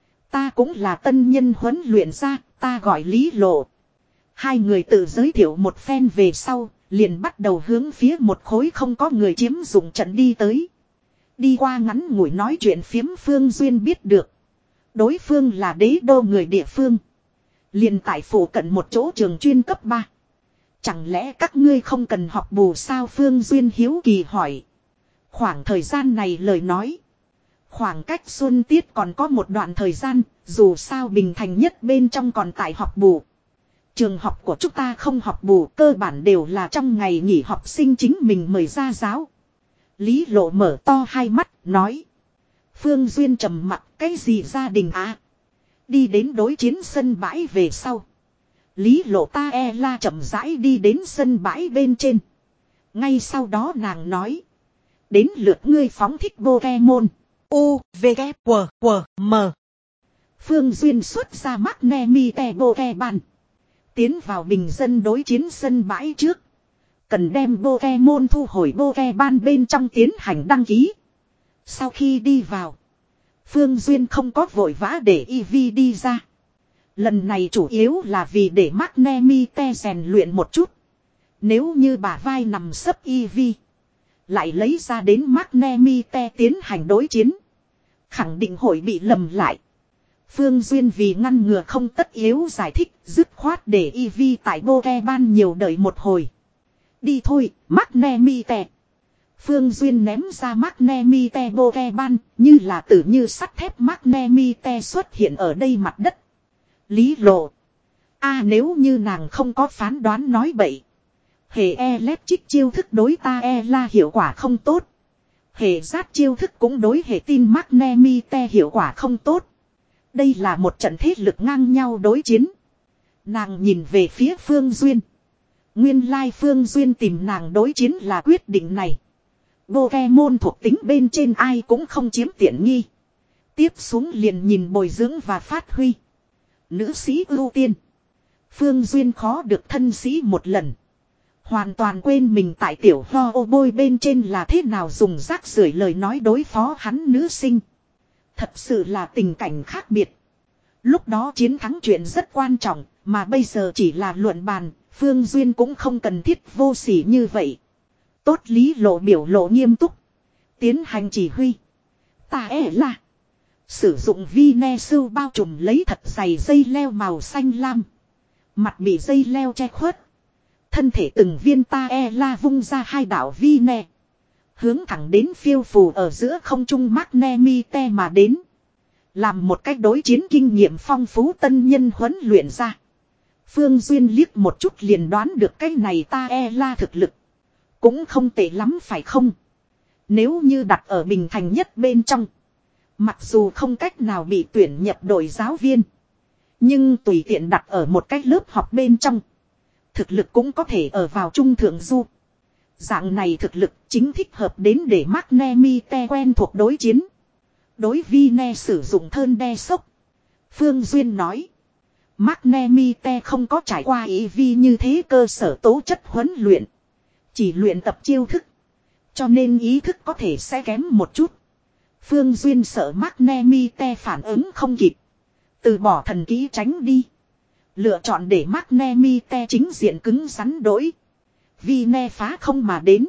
Ta cũng là tân nhân huấn luyện ra, ta gọi Lý Lộ. Hai người tự giới thiệu một phen về sau, liền bắt đầu hướng phía một khối không có người chiếm dụng trận đi tới. Đi qua ngắn ngủi nói chuyện phiếm Phương Duyên biết được. Đối phương là đế đô người địa phương. Liền tại phủ cận một chỗ trường chuyên cấp ba. Chẳng lẽ các ngươi không cần học bù sao? Phương Duyên hiếu kỳ hỏi. Khoảng thời gian này lời nói. Khoảng cách xuân tiết còn có một đoạn thời gian, dù sao Bình Thành nhất bên trong còn tại học bù. Trường học của chúng ta không học bù, cơ bản đều là trong ngày nghỉ học sinh chính mình mời ra giáo. Lý Lộ mở to hai mắt, nói. Phương Duyên trầm mặt, cái gì gia đình à? Đi đến đối chiến sân bãi về sau. Lý Lộ ta e la chậm rãi đi đến sân bãi bên trên. Ngay sau đó nàng nói. Đến lượt ngươi phóng thích Pokemon. U, V, K, W, W, M. Phương Duyên xuất ra Magnemite Pokemon. Tiến vào bình dân đối chiến sân bãi trước. Cần đem Pokemon thu hồi Pokemon bên trong tiến hành đăng ký. Sau khi đi vào. Phương Duyên không có vội vã để Eevee đi ra. Lần này chủ yếu là vì để Magnemite rèn luyện một chút. Nếu như bả vai nằm sấp Eevee. Lại lấy ra đến Magnemite tiến hành đối chiến. Khẳng định hội bị lầm lại. Phương Duyên vì ngăn ngừa không tất yếu giải thích. Dứt khoát để Eevee tại Pokemon nhiều đợi một hồi. Đi thôi, Magnemite. Phương Duyên ném ra Magnemite Pokemon. Như là tử như sắt thép Magnemite xuất hiện ở đây mặt đất. Lý Lộ. A à, nếu như nàng không có phán đoán nói bậy. Hệ electric chiêu thức đối ta e la hiệu quả không tốt. Hệ giát chiêu thức cũng đối hệ tin Magnemite hiệu quả không tốt. Đây là một trận thế lực ngang nhau đối chiến. Nàng nhìn về phía Phương Duyên. Nguyên lai Phương Duyên tìm nàng đối chiến là quyết định này. Pokemon thuộc tính bên trên ai cũng không chiếm tiện nghi. Tiếp xuống liền nhìn bồi dưỡng và phát huy. Nữ sĩ ưu tiên. Phương Duyên khó được thân sĩ một lần. Hoàn toàn quên mình tại tiểu ho ô bôi bên trên là thế nào dùng rác rưởi lời nói đối phó hắn nữ sinh. Thật sự là tình cảnh khác biệt. Lúc đó chiến thắng chuyện rất quan trọng, mà bây giờ chỉ là luận bàn, Phương Duyên cũng không cần thiết vô sỉ như vậy. Tốt Lý Lộ biểu lộ nghiêm túc. Tiến hành chỉ huy. Ta e là. Sử dụng vi ne sưu bao trùm lấy thật dày dây leo màu xanh lam. Mặt bị dây leo che khuất. Thân thể từng viên ta e la vung ra hai đạo vi ne. Hướng thẳng đến phiêu phù ở giữa không trung Magnemite mà đến. Làm một cách đối chiến kinh nghiệm phong phú tân nhân huấn luyện ra. Phương Duyên liếc một chút liền đoán được cái này ta e la thực lực. Cũng không tệ lắm phải không? Nếu như đặt ở Bình Thành nhất bên trong. Mặc dù không cách nào bị tuyển nhập đội giáo viên. Nhưng tùy tiện đặt ở một cái lớp học bên trong. Thực lực cũng có thể ở vào trung thượng du. Dạng này thực lực chính thích hợp đến để Magnemite quen thuộc đối chiến. Đối Vine sử dụng thơn đe sốc. Phương Duyên nói. Magnemite không có trải qua ý vi như thế cơ sở tố chất huấn luyện. Chỉ luyện tập chiêu thức. Cho nên ý thức có thể sẽ kém một chút. Phương Duyên sợ Magnemite phản ứng không kịp. Từ bỏ thần kỹ tránh đi. Lựa chọn để Magnemite chính diện cứng rắn đối. Vine phá không mà đến.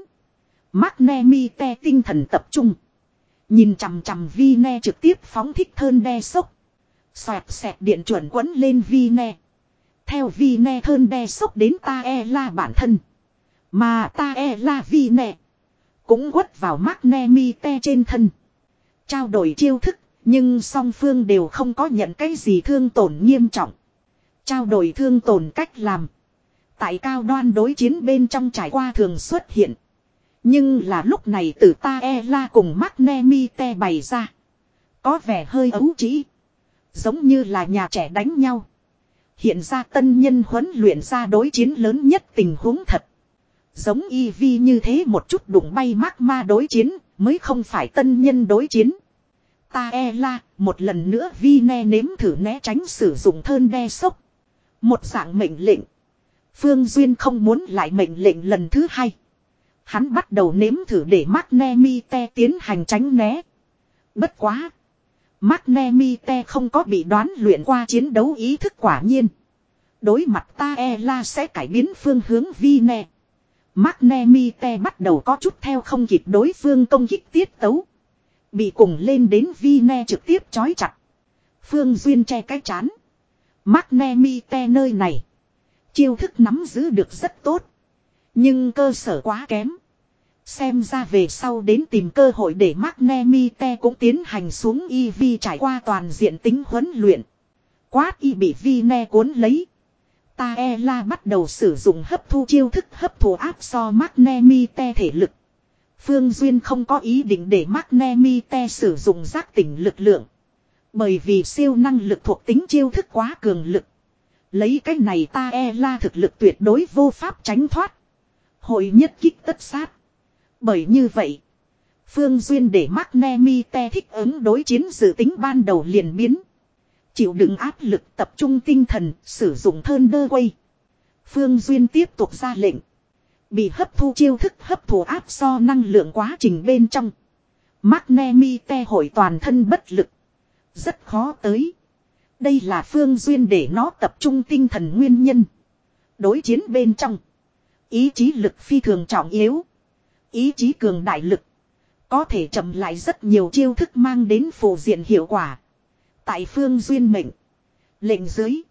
Magnemite tinh thần tập trung. Nhìn chằm chằm Vine trực tiếp phóng thích thơn đe sốc. Xoẹt xẹt điện chuẩn quấn lên Vine. Theo Vine thơn đe sốc đến Taella bản thân. Mà Taella Vine cũng quất vào Magnemite trên thân. Trao đổi chiêu thức, nhưng song phương đều không có nhận cái gì thương tổn nghiêm trọng. Trao đổi thương tổn cách làm. Tại cao đoan đối chiến bên trong trải qua thường xuất hiện. Nhưng là lúc này từ Taella cùng Magnemite bày ra. Có vẻ hơi ấu trĩ. Giống như là nhà trẻ đánh nhau. Hiện ra tân nhân huấn luyện ra đối chiến lớn nhất tình huống thật. Giống y vi như thế một chút đụng bay Magma đối chiến mới không phải tân nhân đối chiến. Taella một lần nữa Vine nếm thử né tránh sử dụng thơn đe sốc. Một dạng mệnh lệnh. Phương Duyên không muốn lại mệnh lệnh lần thứ hai. Hắn bắt đầu nếm thử để Magnemite tiến hành tránh né. Bất quá. Magnemite không có bị đoán luyện qua chiến đấu ý thức quả nhiên. Đối mặt Taella sẽ cải biến phương hướng Vine. Magnemite bắt đầu có chút theo không kịp đối phương công kích tiết tấu. Bị cùng lên đến Vine trực tiếp chói chặt. Phương Duyên che cái chán. Magnemite nơi này. Chiêu thức nắm giữ được rất tốt. Nhưng cơ sở quá kém. Xem ra về sau đến tìm cơ hội để Magnemite cũng tiến hành xuống y vi trải qua toàn diện tính huấn luyện. Quát y bị Vine cuốn lấy. Taella bắt đầu sử dụng hấp thu chiêu thức hấp thụ áp so Magnemite thể lực. Phương Duyên không có ý định để Magnemite sử dụng giác tỉnh lực lượng. Bởi vì siêu năng lực thuộc tính chiêu thức quá cường lực. Lấy cái này Taella thực lực tuyệt đối vô pháp tránh thoát. Hội nhất kích tất sát. Bởi như vậy, Phương Duyên để Magnemite thích ứng đối chiến dự tính ban đầu liền biến. Chịu đựng áp lực tập trung tinh thần, sử dụng Thunderwave. Phương Duyên tiếp tục ra lệnh. Bị hấp thu chiêu thức hấp thụ áp so năng lượng quá trình bên trong. Magnemite hội toàn thân bất lực. Rất khó tới. Đây là Phương Duyên để nó tập trung tinh thần nguyên nhân. Đối chiến bên trong. Ý chí lực phi thường trọng yếu. Ý chí cường đại lực. Có thể chậm lại rất nhiều chiêu thức mang đến phổ diện hiệu quả. Tại Phương Duyên mệnh. Lệnh dưới.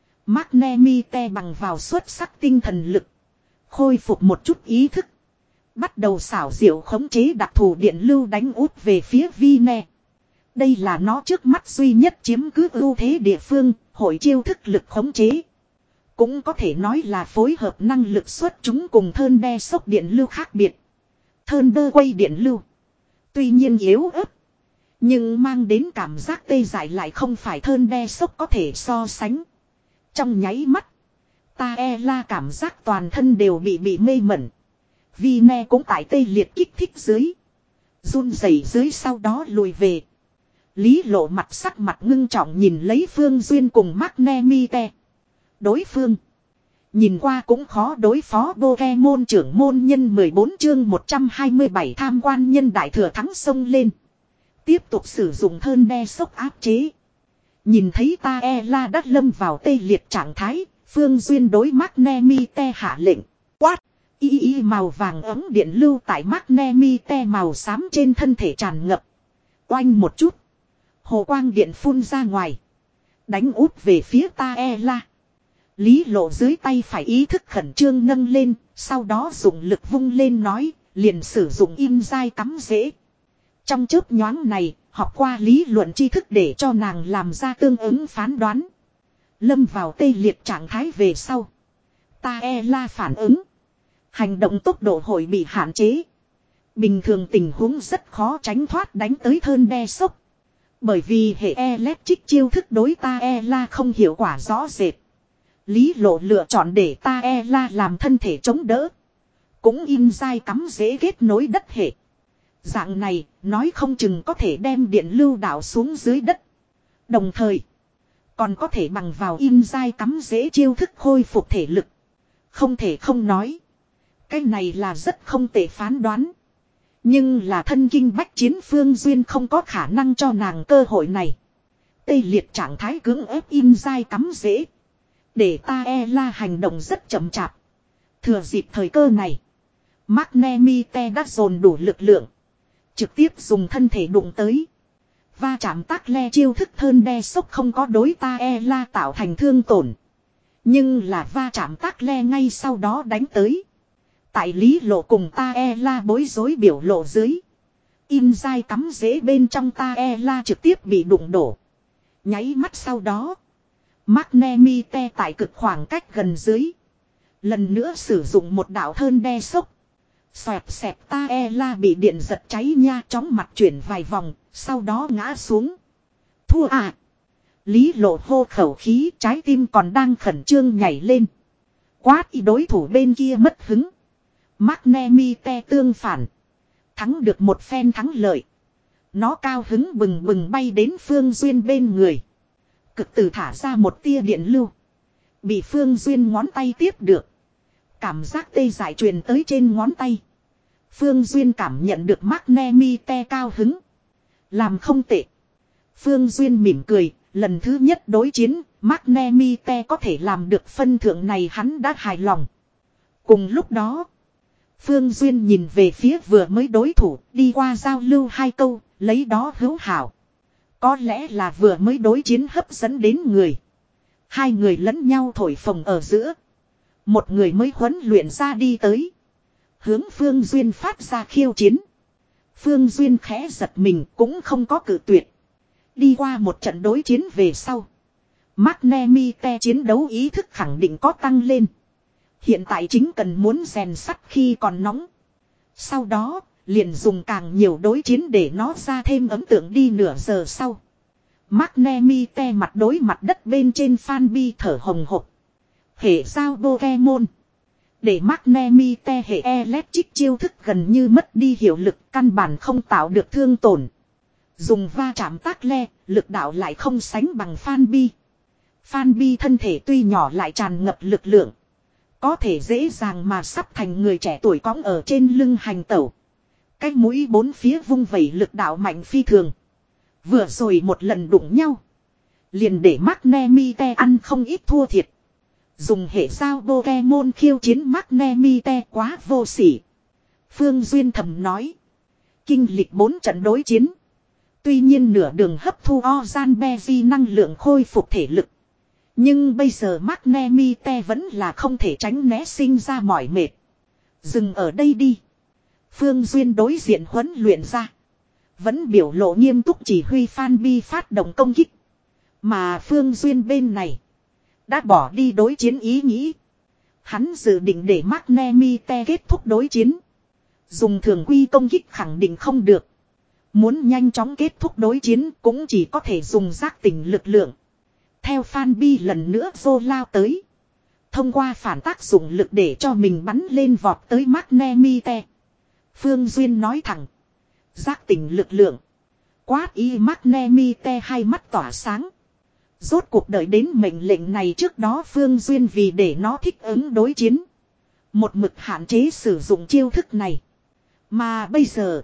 Magnemite bằng vào xuất sắc tinh thần lực. Khôi phục một chút ý thức. Bắt đầu xảo diệu khống chế đặc thù điện lưu đánh út về phía Vine. Đây là nó trước mắt duy nhất chiếm cứ ưu thế địa phương, hội chiêu thức lực khống chế. Cũng có thể nói là phối hợp năng lực xuất chúng cùng thơn đe sốc điện lưu khác biệt. Thơn đơ quay điện lưu. Tuy nhiên yếu ớt. Nhưng mang đến cảm giác tê dại lại không phải thơn đe sốc có thể so sánh. Trong nháy mắt. Taella cảm giác toàn thân đều bị bị mê mẩn. Vine cũng tại tê liệt kích thích dưới. Run rẩy dưới sau đó lùi về. Lý Lộ mặt sắc mặt ngưng trọng nhìn lấy Phương Duyên cùng Magnemite. Đối phương. Nhìn qua cũng khó đối phó Pokemon trưởng môn nhân mười bốn chương một trăm hai mươi bảy tham quan nhân đại thừa thắng sông lên. Tiếp tục sử dụng thơn đe sốc áp chế. Nhìn thấy Taella đã lâm vào tê liệt trạng thái. Phương Duyên đối Magnemite hạ lệnh. Quát. Y y màu vàng ấm điện lưu tại Magnemite màu xám trên thân thể tràn ngập. Oanh một chút. Hồ quang điện phun ra ngoài. Đánh út về phía Taella. Lý Lộ dưới tay phải ý thức khẩn trương nâng lên. Sau đó dùng lực vung lên nói. Liền sử dụng in dai cắm dễ. Trong chớp nhoáng này. Học qua lý luận tri thức để cho nàng làm ra tương ứng phán đoán. Lâm vào tê liệt trạng thái về sau. Taella phản ứng. Hành động tốc độ hội bị hạn chế. Bình thường tình huống rất khó tránh thoát đánh tới thơn đe sốc. Bởi vì hệ electric chiêu thức đối Taella không hiệu quả rõ rệt. Lý Lộ lựa chọn để Taella làm thân thể chống đỡ. cũng in dai cắm dễ kết nối đất hệ. Dạng này, nói không chừng có thể đem điện lưu đảo xuống dưới đất. Đồng thời, còn có thể bằng vào in dai cắm dễ chiêu thức khôi phục thể lực. Không thể không nói. Cái này là rất không tệ phán đoán. Nhưng là thân kinh bách chiến Phương Duyên không có khả năng cho nàng cơ hội này. Tê liệt trạng thái cưỡng ép in dai cắm dễ. Để ta e la hành động rất chậm chạp. Thừa dịp thời cơ này. Magnemite đã dồn đủ lực lượng. Trực tiếp dùng thân thể đụng tới. Va chạm tác le chiêu thức thơn đe sốc không có đối ta e la tạo thành thương tổn. Nhưng là va chạm tác le ngay sau đó đánh tới. Tại lý lộ cùng ta e la bối rối biểu lộ dưới. In dai cắm dễ bên trong ta e la trực tiếp bị đụng đổ. Nháy mắt sau đó. Magnemite tại cực khoảng cách gần dưới. Lần nữa sử dụng một đạo thơn đe sốc. Xoẹt xẹt ta e la bị điện giật cháy nha, chóng mặt chuyển vài vòng. Sau đó ngã xuống. Thua à. Lý lộ hô khẩu khí, trái tim còn đang khẩn trương nhảy lên. Quát y đối thủ bên kia mất hứng. Magnemite tương phản. Thắng được một phen thắng lợi. Nó cao hứng bừng bừng bay đến Phương Duyên bên người. Cực từ thả ra một tia điện lưu. Bị Phương Duyên ngón tay tiếp được. Cảm giác tê dại truyền tới trên ngón tay. Phương Duyên cảm nhận được Magnemite cao hứng. Làm không tệ. Phương Duyên mỉm cười. Lần thứ nhất đối chiến, Magnemite có thể làm được phân thượng này hắn đã hài lòng. Cùng lúc đó, Phương Duyên nhìn về phía vừa mới đối thủ, đi qua giao lưu hai câu, lấy đó hữu hảo. Có lẽ là vừa mới đối chiến hấp dẫn đến người. Hai người lẫn nhau thổi phồng ở giữa. Một người mới huấn luyện ra đi tới. Hướng Phương Duyên phát ra khiêu chiến. Phương Duyên khẽ giật mình cũng không có cự tuyệt. Đi qua một trận đối chiến về sau. Magnemite chiến đấu ý thức khẳng định có tăng lên. Hiện tại chính cần muốn rèn sắt khi còn nóng. Sau đó, liền dùng càng nhiều đối chiến để nó ra thêm ấn tượng đi nửa giờ sau. Magnemite mặt đối mặt đất bên trên Fanbi thở hồng hộc. Hệ giao Pokemon. Để Magnemite hệ Electric chiêu thức gần như mất đi hiệu lực, căn bản không tạo được thương tổn. Dùng va chạm tác le, lực đạo lại không sánh bằng Fanbi. Fanbi thân thể tuy nhỏ lại tràn ngập lực lượng. Có thể dễ dàng mà sắp thành người trẻ tuổi cõng ở trên lưng hành tẩu. Cái mũi bốn phía vung vẩy lực đạo mạnh phi thường. Vừa rồi một lần đụng nhau. Liền để Magnemite ăn không ít thua thiệt. Dùng hệ sao Pokemon khiêu chiến Magnemite quá vô sỉ. Phương Duyên thầm nói. Kinh lịch bốn trận đối chiến. Tuy nhiên nửa đường hấp thu Ozanbeji năng lượng khôi phục thể lực. Nhưng bây giờ Magnemite vẫn là không thể tránh né sinh ra mỏi mệt. Dừng ở đây đi. Phương Duyên đối diện huấn luyện ra. Vẫn biểu lộ nghiêm túc chỉ huy Fanbi phát động công kích. Mà Phương Duyên bên này. Đã bỏ đi đối chiến ý nghĩ. Hắn dự định để Magnemite kết thúc đối chiến. Dùng thường quy công kích khẳng định không được. Muốn nhanh chóng kết thúc đối chiến cũng chỉ có thể dùng giác tỉnh lực lượng. Theo Fanbi lần nữa vô lao tới. Thông qua phản tác dụng lực để cho mình bắn lên vọt tới Magnemite. Phương Duyên nói thẳng. Giác tỉnh lực lượng. Quát y Magnemite hai mắt tỏa sáng. Rốt cuộc đợi đến mệnh lệnh này trước đó Phương Duyên vì để nó thích ứng đối chiến. Một mực hạn chế sử dụng chiêu thức này. Mà bây giờ.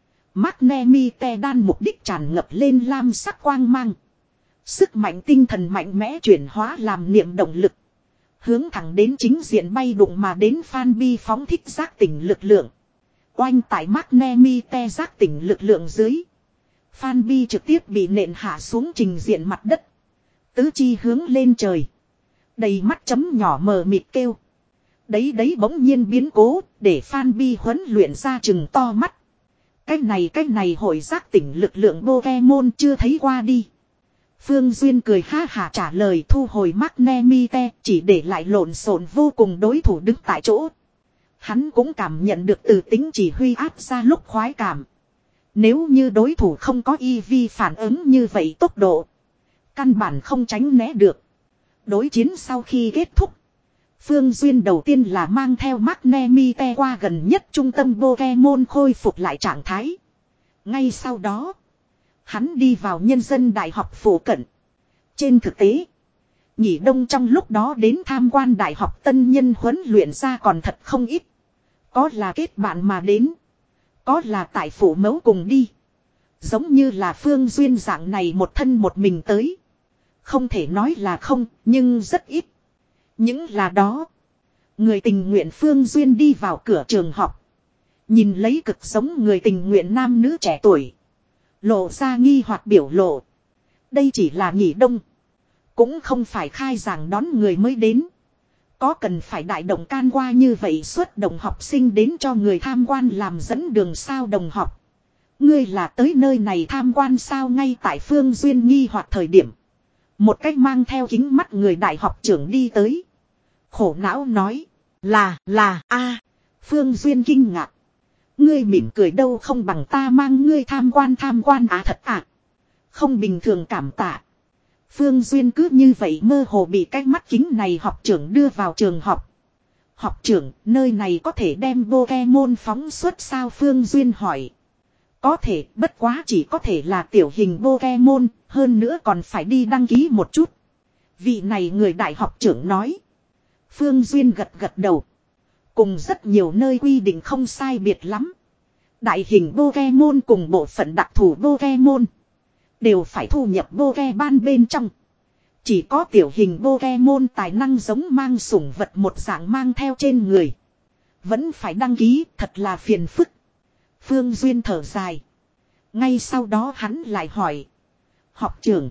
Magnemite đan mục đích tràn ngập lên lam sắc quang mang. Sức mạnh tinh thần mạnh mẽ chuyển hóa làm niệm động lực. Hướng thẳng đến chính diện bay đụng mà đến Fanbi phóng thích giác tỉnh lực lượng. Oanh tại Magnemite giác tỉnh lực lượng dưới. Fanbi trực tiếp bị nện hạ xuống trình diện mặt đất. Tứ chi hướng lên trời. Đầy mắt chấm nhỏ mờ mịt kêu. Đấy đấy bỗng nhiên biến cố để Fanbi huấn luyện ra chừng to mắt. Cái này cái này hội giác tỉnh lực lượng Pokemon chưa thấy qua đi. Phương Duyên cười ha hả trả lời thu hồi Magnemite chỉ để lại lộn xộn vô cùng đối thủ đứng tại chỗ. Hắn cũng cảm nhận được từ tính chỉ huy áp ra lúc khoái cảm. Nếu như đối thủ không có e vê phản ứng như vậy tốc độ. Căn bản không tránh né được. Đối chiến sau khi kết thúc. Phương Duyên đầu tiên là mang theo Magnemite qua gần nhất trung tâm Pokemon khôi phục lại trạng thái. Ngay sau đó, hắn đi vào nhân dân đại học phủ cận. Trên thực tế, Nhị Đông trong lúc đó đến tham quan đại học tân nhân huấn luyện ra còn thật không ít. Có là kết bạn mà đến, có là tại phủ mẫu cùng đi. Giống như là Phương Duyên dạng này một thân một mình tới. Không thể nói là không, nhưng rất ít. Những là đó. Người tình nguyện Phương Duyên đi vào cửa trường học. Nhìn lấy cực giống người tình nguyện nam nữ trẻ tuổi. Lộ ra nghi hoặc biểu lộ. Đây chỉ là nghỉ đông. Cũng không phải khai giảng đón người mới đến. Có cần phải đại động can qua như vậy xuất động học sinh đến cho người tham quan làm dẫn đường sao đồng học. Ngươi là tới nơi này tham quan sao ngay tại Phương Duyên nghi hoặc thời điểm. Một cách mang theo kính mắt người đại học trưởng đi tới. Khổ não nói. Là, là, a Phương Duyên kinh ngạc. Ngươi mỉm cười đâu không bằng ta mang ngươi tham quan tham quan à thật à. Không bình thường cảm tạ. Phương Duyên cứ như vậy mơ hồ bị cái mắt kính này học trưởng đưa vào trường học. Học trưởng, nơi này có thể đem Pokemon phóng xuất sao Phương Duyên hỏi. Có thể, bất quá chỉ có thể là tiểu hình Pokemon, hơn nữa còn phải đi đăng ký một chút. Vị này người đại học trưởng nói. Phương Duyên gật gật đầu. Cùng rất nhiều nơi quy định không sai biệt lắm. Đại hình Pokemon cùng bộ phận đặc thù Pokemon đều phải thu nhập Pokemon bên trong. Chỉ có tiểu hình Pokemon tài năng giống mang sủng vật một dạng mang theo trên người. Vẫn phải đăng ký, thật là phiền phức. Phương Duyên thở dài. Ngay sau đó hắn lại hỏi. Học trưởng.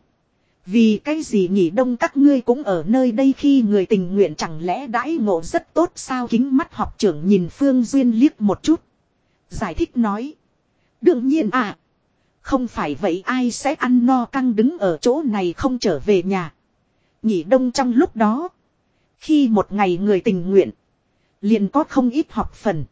Vì cái gì nhỉ đông các ngươi cũng ở nơi đây khi người tình nguyện chẳng lẽ đãi ngộ rất tốt sao kính mắt học trưởng nhìn Phương Duyên liếc một chút. Giải thích nói. Đương nhiên à. Không phải vậy ai sẽ ăn no căng đứng ở chỗ này không trở về nhà. Nhị đông trong lúc đó. Khi một ngày người tình nguyện. Liền có không ít học phần.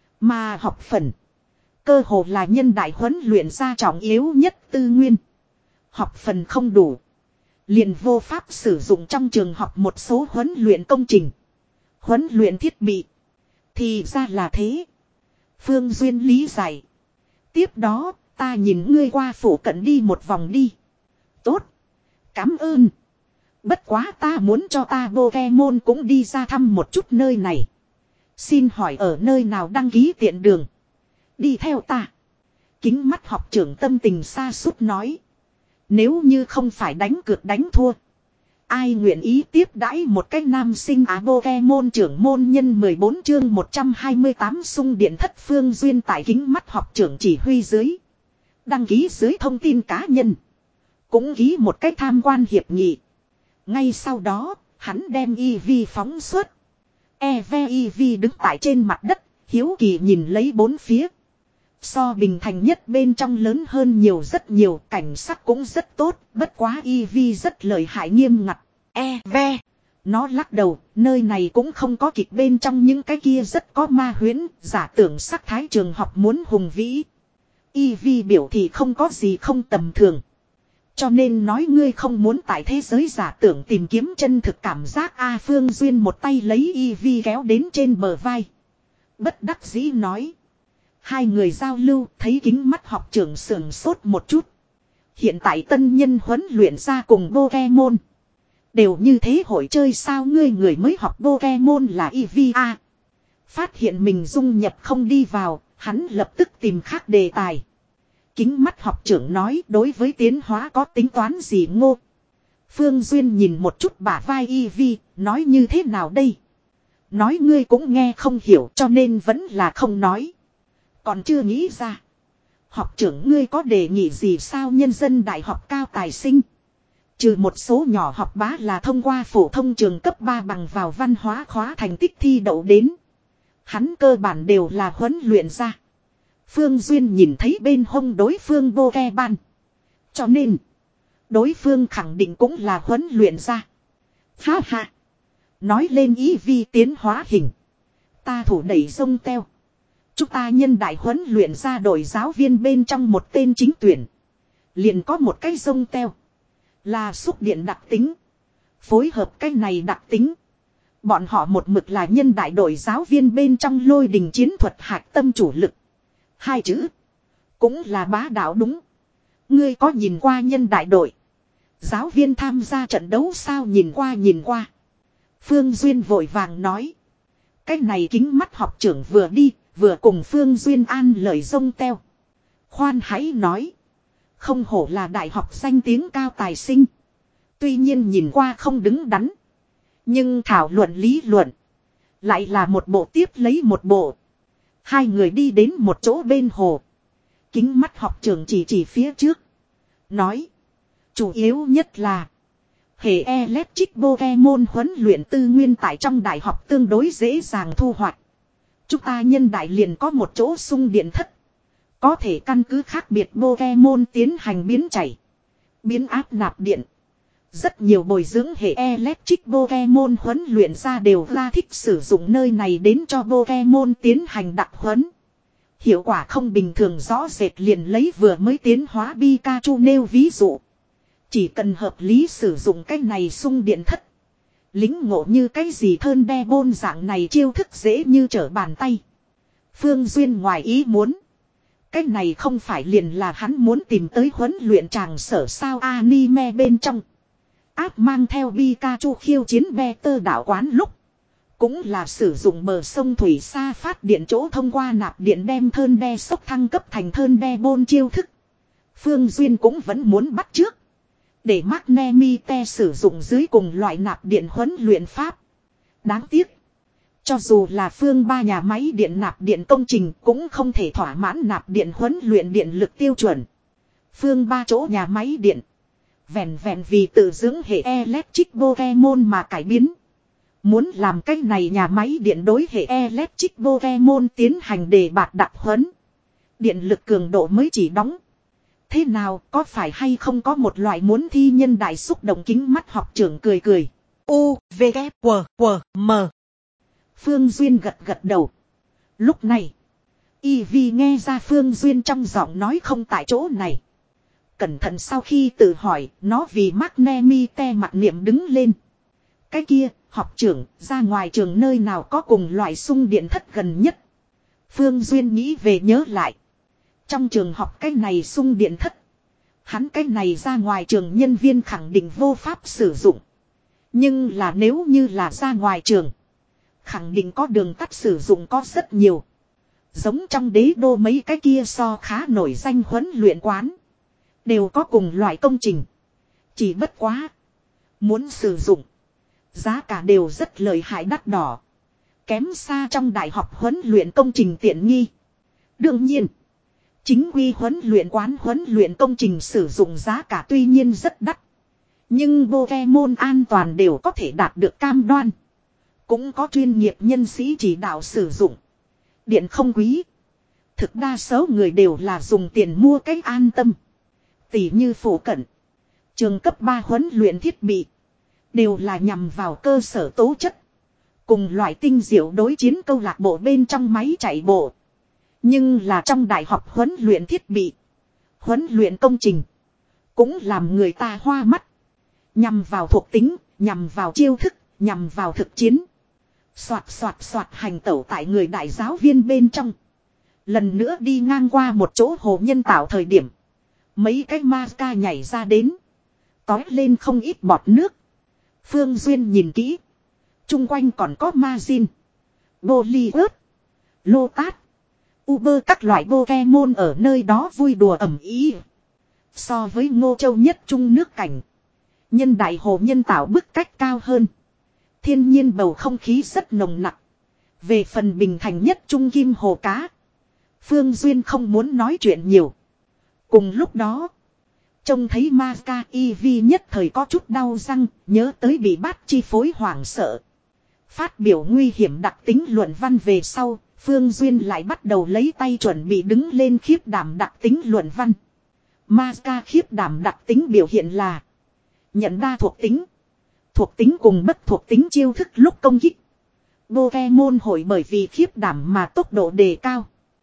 Mà học phần. Cơ hồ là nhân đại huấn luyện ra trọng yếu nhất tư nguyên. Học phần không đủ. Liền vô pháp sử dụng trong trường học một số huấn luyện công trình. Huấn luyện thiết bị. Thì ra là thế. Phương Duyên lý giải. Tiếp đó ta nhìn ngươi qua phủ cận đi một vòng đi. Tốt. Cảm ơn. Bất quá ta muốn cho ta Pokemon cũng đi ra thăm một chút nơi này. Xin hỏi ở nơi nào đăng ký tiện đường. Đi theo ta. Kính mắt học trưởng tâm tình xa sút nói. Nếu như không phải đánh cược đánh thua. Ai nguyện ý tiếp đãi một cách nam sinh á Pokemon trưởng môn nhân mười bốn chương một trăm hai mươi tám xung điện thất Phương Duyên tại kính mắt học trưởng chỉ huy dưới. Đăng ký dưới thông tin cá nhân. Cũng ký một cách tham quan hiệp nghị. Ngay sau đó, hắn đem e vê phóng xuất. e vê e vê đứng tại trên mặt đất, hiếu kỳ nhìn lấy bốn phía. So bình thành nhất bên trong lớn hơn nhiều rất nhiều, cảnh sắc cũng rất tốt, bất quá e vê rất lợi hại nghiêm ngặt. E vê, nó lắc đầu, nơi này cũng không có kịch bên trong những cái kia rất có ma huyễn, giả tưởng sắc thái trường học muốn hùng vĩ. e vê biểu thị không có gì không tầm thường. Cho nên nói ngươi không muốn tại thế giới giả tưởng tìm kiếm chân thực cảm giác A Phương Duyên một tay lấy e vê kéo đến trên bờ vai. Bất đắc dĩ nói. Hai người giao lưu thấy kính mắt học trưởng sườn sốt một chút. Hiện tại tân nhân huấn luyện ra cùng Pokemon. Đều như thế hội chơi sao ngươi người mới học Pokemon là e vê a. Phát hiện mình dung nhập không đi vào, hắn lập tức tìm khác đề tài. Kính mắt học trưởng nói đối với tiến hóa có tính toán gì ngô. Phương Duyên nhìn một chút bả vai e vê, nói như thế nào đây? Nói ngươi cũng nghe không hiểu cho nên vẫn là không nói. Còn chưa nghĩ ra. Học trưởng ngươi có đề nghị gì sao nhân dân đại học cao tài sinh? Trừ một số nhỏ học bá là thông qua phổ thông trường cấp ba bằng vào văn hóa khóa thành tích thi đậu đến. Hắn cơ bản đều là huấn luyện ra. Phương Duyên nhìn thấy bên hông đối phương Pokemon. Cho nên, đối phương khẳng định cũng là huấn luyện ra. Ha ha. Nói lên ý vi tiến hóa hình. Ta thủ đẩy sông teo. Chúng ta nhân đại huấn luyện ra đội giáo viên bên trong một tên chính tuyển. Liền có một cái sông teo. Là xúc điện đặc tính. Phối hợp cái này đặc tính. Bọn họ một mực là nhân đại đội giáo viên bên trong lôi đình chiến thuật hạch tâm chủ lực. Hai chữ. Cũng là bá đạo đúng. Ngươi có nhìn qua nhân đại đội. Giáo viên tham gia trận đấu sao nhìn qua nhìn qua. Phương Duyên vội vàng nói. Cái này kính mắt học trưởng vừa đi, vừa cùng Phương Duyên an lời rông teo. Khoan hãy nói. Không hổ là đại học danh tiếng cao tài sinh. Tuy nhiên nhìn qua không đứng đắn. Nhưng thảo luận lý luận. Lại là một bộ tiếp lấy một bộ. Hai người đi đến một chỗ bên hồ. Kính mắt học trưởng chỉ chỉ phía trước. Nói. Chủ yếu nhất là. Hệ Electric Pokemon huấn luyện tư nguyên tại trong đại học tương đối dễ dàng thu hoạch. Chúng ta nhân đại liền có một chỗ xung điện thất. Có thể căn cứ khác biệt Pokemon tiến hành biến chảy. Biến áp nạp điện. Rất nhiều bồi dưỡng hệ Electric Pokemon huấn luyện ra đều ra thích sử dụng nơi này đến cho Pokemon tiến hành đặc huấn. Hiệu quả không bình thường rõ rệt liền lấy vừa mới tiến hóa Pikachu nêu ví dụ. Chỉ cần hợp lý sử dụng cái này xung điện thất. Lính ngộ như cái gì thơn đe bôn dạng này chiêu thức dễ như trở bàn tay. Phương Duyên ngoài ý muốn. Cái này không phải liền là hắn muốn tìm tới huấn luyện tràng sở sao anime bên trong. Áp mang theo Pikachu khiêu chiến Better đảo quán lúc. Cũng là sử dụng bờ sông Thủy Sa phát điện chỗ thông qua nạp điện đem thơn đe sốc thăng cấp thành thơn đe bôn chiêu thức. Phương Duyên cũng vẫn muốn bắt trước. Để Magnemite sử dụng dưới cùng loại nạp điện huấn luyện pháp. Đáng tiếc. Cho dù là phương ba nhà máy điện nạp điện công trình cũng không thể thỏa mãn nạp điện huấn luyện điện lực tiêu chuẩn. Phương ba chỗ nhà máy điện. Vẹn vẹn vì tự dưỡng hệ Electric Pokemon mà cải biến. Muốn làm cách này nhà máy điện đối hệ Electric Pokemon tiến hành đề bạt đặc huấn. Điện lực cường độ mới chỉ đóng. Thế nào có phải hay không có một loại muốn thi nhân đại xúc động kính mắt học trưởng cười cười. U, V, K, W, W, M. Phương Duyên gật gật đầu. Lúc này. Y Vi nghe ra Phương Duyên trong giọng nói không tại chỗ này. Cẩn thận sau khi tự hỏi nó vì Magnemite mặt niệm đứng lên. Cái kia học trưởng ra ngoài trường nơi nào có cùng loại xung điện thất gần nhất. Phương Duyên nghĩ về nhớ lại. Trong trường học cái này xung điện thất. Hắn cái này ra ngoài trường nhân viên khẳng định vô pháp sử dụng. Nhưng là nếu như là ra ngoài trường. Khẳng định có đường tắt sử dụng có rất nhiều. Giống trong đế đô mấy cái kia so khá nổi danh huấn luyện quán. Đều có cùng loại công trình. Chỉ bất quá. Muốn sử dụng. Giá cả đều rất lợi hại đắt đỏ. Kém xa trong đại học huấn luyện công trình tiện nghi. Đương nhiên. Chính quy huấn luyện quán huấn luyện công trình sử dụng giá cả tuy nhiên rất đắt. Nhưng Pokemon an toàn đều có thể đạt được cam đoan. Cũng có chuyên nghiệp nhân sĩ chỉ đạo sử dụng. Điện không quý. Thực đa số người đều là dùng tiền mua cái an tâm. Tỷ như phổ cận. Trường cấp ba huấn luyện thiết bị. Đều là nhằm vào cơ sở tố chất. Cùng loại tinh diệu đối chiến câu lạc bộ bên trong máy chạy bộ. Nhưng là trong đại học huấn luyện thiết bị. Huấn luyện công trình. Cũng làm người ta hoa mắt. Nhằm vào thuộc tính. Nhằm vào chiêu thức. Nhằm vào thực chiến. Xoạt xoạt xoạt hành tẩu tại người đại giáo viên bên trong. Lần nữa đi ngang qua một chỗ hồ nhân tạo thời điểm. Mấy cái ma ca nhảy ra đến. Tói lên không ít bọt nước. Phương Duyên nhìn kỹ. Trung quanh còn có ma zin. Bollywood. Lotus. Uber các loại Pokemon ở nơi đó vui đùa ẩm ý. So với Ngô Châu nhất trung nước cảnh. Nhân đại hồ nhân tạo bức cách cao hơn. Thiên nhiên bầu không khí rất nồng nặc. Về phần bình thành nhất trung kim hồ cá. Phương Duyên không muốn nói chuyện nhiều. Cùng lúc đó. Trông thấy Maka Eevee nhất thời có chút đau răng. Nhớ tới bị bắt chi phối hoảng sợ. Phát biểu nguy hiểm đặc tính luận văn về sau. Phương Duyên lại bắt đầu lấy tay chuẩn bị đứng lên khiếp đảm đặc tính luận văn. Maka khiếp đảm đặc tính biểu hiện là. Nhận đa thuộc tính. Thuộc tính cùng bất thuộc tính chiêu thức lúc công kích. Pokemon hội bởi vì khiếp đảm mà tốc độ đề cao.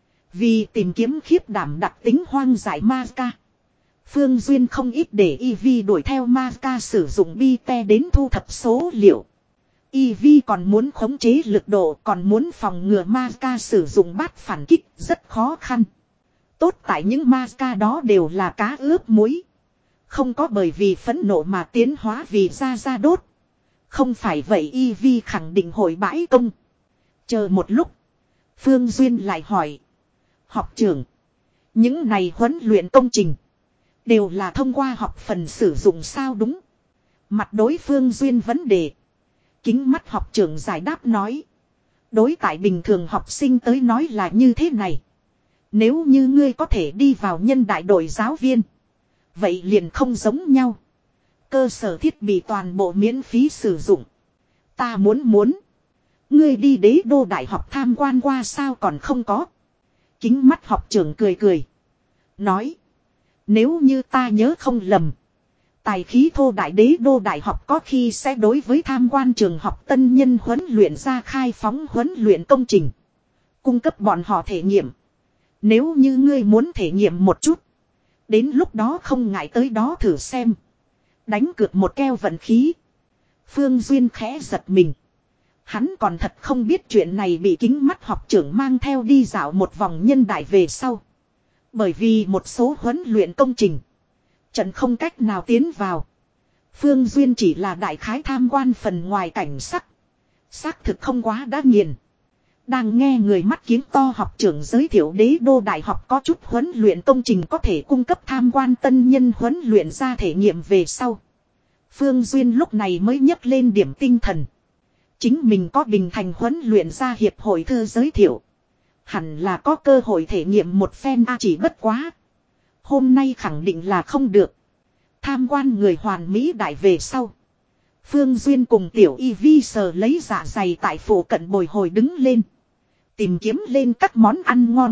Vì tìm kiếm khiếp đảm đặc tính hoang dại Maka. Phương Duyên không ít để Eevee đuổi theo Maka sử dụng Bite đến thu thập số liệu. Y Vi còn muốn khống chế lực độ, còn muốn phòng ngừa ma ca sử dụng bát phản kích, rất khó khăn. Tốt tại những ma ca đó đều là cá ướp muối. Không có bởi vì phẫn nộ mà tiến hóa vì ra ra đốt. Không phải vậy Y Vi khẳng định hội bãi công. Chờ một lúc. Phương Duyên lại hỏi. Học trưởng. Những này huấn luyện công trình. Đều là thông qua học phần sử dụng sao đúng. Mặt đối Phương Duyên vấn đề. Kính mắt học trưởng giải đáp nói. Đối tại bình thường học sinh tới nói là như thế này. Nếu như ngươi có thể đi vào nhân đại đội giáo viên. Vậy liền không giống nhau. Cơ sở thiết bị toàn bộ miễn phí sử dụng. Ta muốn muốn. Ngươi đi đế đô đại học tham quan qua sao còn không có. Kính mắt học trưởng cười cười. Nói. Nếu như ta nhớ không lầm. Tài khí thô đại đế đô đại học có khi sẽ đối với tham quan trường học tân nhân huấn luyện ra khai phóng huấn luyện công trình. Cung cấp bọn họ thể nghiệm. Nếu như ngươi muốn thể nghiệm một chút. Đến lúc đó không ngại tới đó thử xem. Đánh cược một keo vận khí. Phương Duyên khẽ giật mình. Hắn còn thật không biết chuyện này bị kính mắt học trưởng mang theo đi dạo một vòng nhân đại về sau. Bởi vì một số huấn luyện công trình. Trận không cách nào tiến vào. Phương Duyên chỉ là đại khái tham quan phần ngoài cảnh sắc. Xác thực không quá đã nghiền. Đang nghe người mắt kiếm to học trưởng giới thiệu đế đô đại học có chút huấn luyện công trình có thể cung cấp tham quan tân nhân huấn luyện ra thể nghiệm về sau. Phương Duyên lúc này mới nhấc lên điểm tinh thần. Chính mình có bình thành huấn luyện ra hiệp hội thư giới thiệu. Hẳn là có cơ hội thể nghiệm một phen a chỉ bất quá. Hôm nay khẳng định là không được. Tham quan người hoàn mỹ đại về sau. Phương Duyên cùng tiểu Y Vi sờ lấy dạ dày tại phủ cận bồi hồi đứng lên. Tìm kiếm lên các món ăn ngon.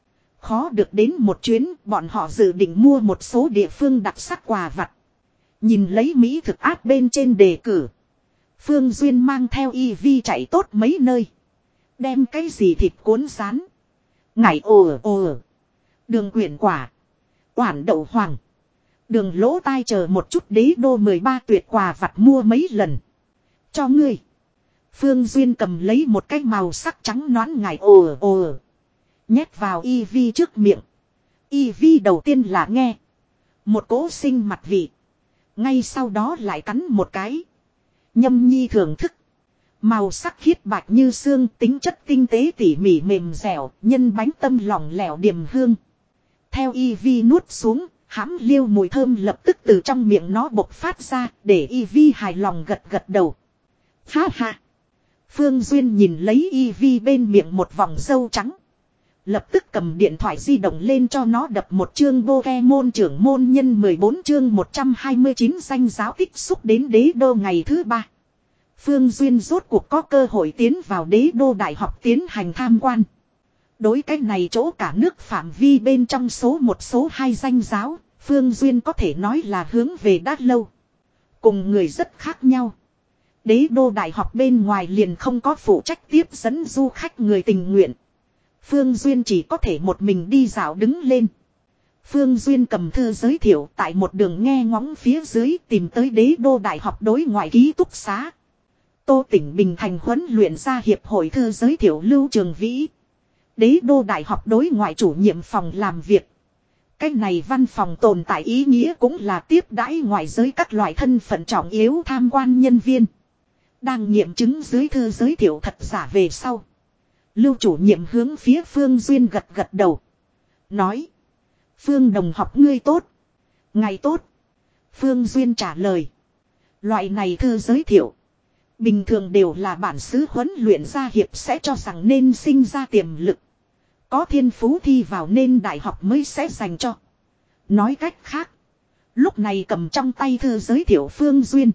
Khó được đến một chuyến bọn họ dự định mua một số địa phương đặc sắc quà vặt. Nhìn lấy Mỹ thực át bên trên đề cử. Phương Duyên mang theo Y Vi chạy tốt mấy nơi. Đem cái gì thịt cuốn rán. Ngải ồ ồ. Đường quyển quả. Quản đậu hoàng. Đường lỗ tai chờ một chút đế đô mười ba tuyệt quà vặt mua mấy lần. Cho ngươi. Phương Duyên cầm lấy một cái màu sắc trắng nõn ngải ồ ồ. Nhét vào Y Vi trước miệng. Y Vi đầu tiên là nghe. Một cỗ sinh mặt vị. Ngay sau đó lại cắn một cái. Nhâm nhi thưởng thức. Màu sắc khiết bạch như xương, tính chất tinh tế tỉ mỉ mềm dẻo, nhân bánh tâm lỏng lẻo điềm hương. Theo Y Vi nuốt xuống, hãm liêu mùi thơm lập tức từ trong miệng nó bộc phát ra, để Y Vi hài lòng gật gật đầu. Ha ha! Phương Duyên nhìn lấy Y Vi bên miệng một vòng râu trắng. Lập tức cầm điện thoại di động lên cho nó đập một chương Pokemon trưởng môn nhân mười bốn chương một trăm hai mươi chín danh giáo tích xúc đến đế đô ngày thứ ba. Phương Duyên rốt cuộc có cơ hội tiến vào đế đô đại học tiến hành tham quan. Đối cái này chỗ cả nước phạm vi bên trong số một số hai danh giáo, Phương Duyên có thể nói là hướng về đã lâu. Cùng người rất khác nhau. Đế đô đại học bên ngoài liền không có phụ trách tiếp dẫn du khách người tình nguyện. Phương Duyên chỉ có thể một mình đi dạo đứng lên. Phương Duyên cầm thư giới thiệu tại một đường nghe ngóng phía dưới tìm tới đế đô đại học đối ngoại ký túc xá. Tô tỉnh Bình Thành huấn luyện ra hiệp hội thư giới thiệu Lưu Trường Vĩ. Đế đô đại học đối ngoại chủ nhiệm phòng làm việc. Cái này văn phòng tồn tại ý nghĩa cũng là tiếp đãi ngoại giới các loại thân phận trọng yếu tham quan nhân viên. Đang nghiệm chứng dưới thư giới thiệu thật giả về sau. Lưu chủ nhiệm hướng phía Phương Duyên gật gật đầu. Nói. Phương đồng học ngươi tốt. Ngày tốt. Phương Duyên trả lời. Loại này thư giới thiệu. Bình thường đều là bản xứ huấn luyện gia hiệp sẽ cho rằng nên sinh ra tiềm lực. Có thiên phú thi vào nên đại học mới sẽ dành cho. Nói cách khác. Lúc này cầm trong tay thư giới thiệu Phương Duyên.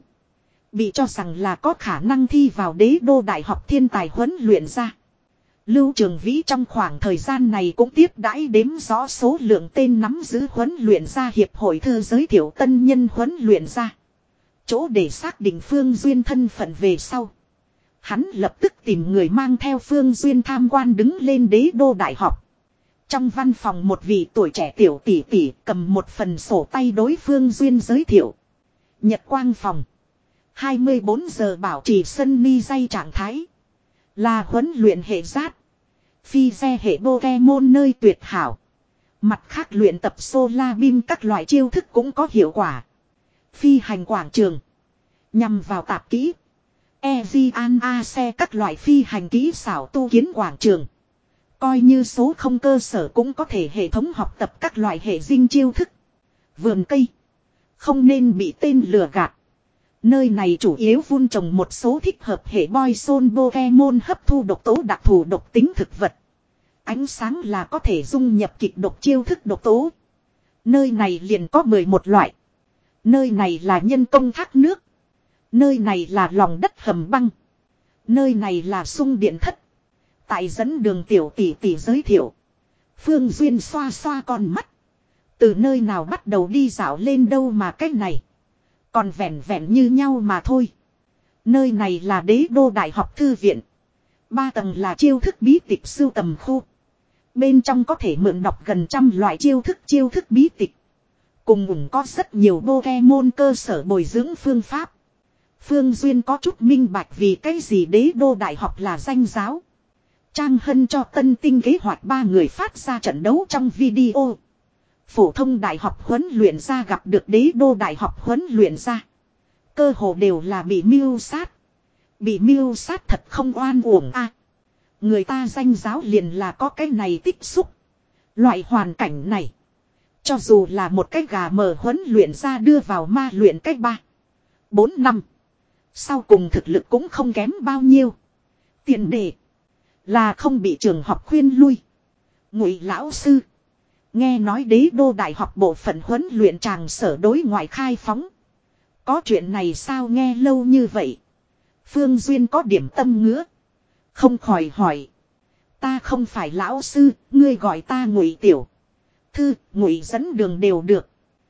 Bị cho rằng là có khả năng thi vào đế đô đại học thiên tài huấn luyện ra. Lưu Trường Vĩ trong khoảng thời gian này cũng tiếp đãi đếm rõ số lượng tên nắm giữ huấn luyện ra hiệp hội thư giới thiệu tân nhân huấn luyện ra. Chỗ để xác định Phương Duyên thân phận về sau. Hắn lập tức tìm người mang theo Phương Duyên tham quan đứng lên đế đô đại học. Trong văn phòng một vị tuổi trẻ tiểu tỷ tỷ cầm một phần sổ tay đối Phương Duyên giới thiệu. Nhật Quang phòng. hai mươi bốn giờ bảo trì sân ni dây trạng thái. Là huấn luyện hệ giát. Phi xe hệ Pokemon nơi tuyệt hảo. Mặt khác luyện tập Solar Beam các loại chiêu thức cũng có hiệu quả. Phi hành quảng trường. Nhằm vào tạp kỹ. Ezian xe các loại phi hành kỹ xảo tu kiến quảng trường. Coi như số không cơ sở cũng có thể hệ thống học tập các loại hệ dinh chiêu thức. Vườn cây. Không nên bị tên lừa gạt. Nơi này chủ yếu vun trồng một số thích hợp hệ Poison Pokemon hấp thu độc tố đặc thù độc tính thực vật. Ánh sáng là có thể dung nhập kịch độc chiêu thức độc tố. Nơi này liền có mười một loại. Nơi này là nhân công thác nước. Nơi này là lòng đất hầm băng. Nơi này là sung điện thất. Tại dẫn đường tiểu tỷ tỷ giới thiệu. Phương Duyên xoa xoa con mắt. Từ nơi nào bắt đầu đi dạo lên đâu mà cách này. Còn vẹn vẹn như nhau mà thôi. Nơi này là đế đô đại học thư viện. Ba tầng là chiêu thức bí tịch sưu tầm khu. Bên trong có thể mượn đọc gần trăm loại chiêu thức chiêu thức bí tịch. Cùng cũng có rất nhiều Pokemon cơ sở bồi dưỡng phương pháp. Phương Duyên có chút minh bạch vì cái gì đế đô đại học là danh giáo. Trang Hân cho tân tinh kế hoạch ba người phát ra trận đấu trong video. Phổ thông đại học huấn luyện ra gặp được đế đô đại học huấn luyện ra. Cơ hồ đều là bị mưu sát. Bị mưu sát thật không oan uổng a. À, người ta danh giáo liền là có cái này tích xúc. Loại hoàn cảnh này. Cho dù là một cái gà mờ huấn luyện ra đưa vào ma luyện cách ba. Bốn năm. Sau cùng thực lực cũng không kém bao nhiêu. Tiền đề. Là không bị trường học khuyên lui. Ngụy lão sư. Nghe nói đế đô đại học bộ phận huấn luyện tràng sở đối ngoại khai phóng. Có chuyện này sao nghe lâu như vậy. Phương Duyên có điểm tâm ngứa. Không khỏi hỏi. Ta không phải lão sư, ngươi gọi ta Ngụy tiểu. Thư, Ngụy dẫn đường đều được.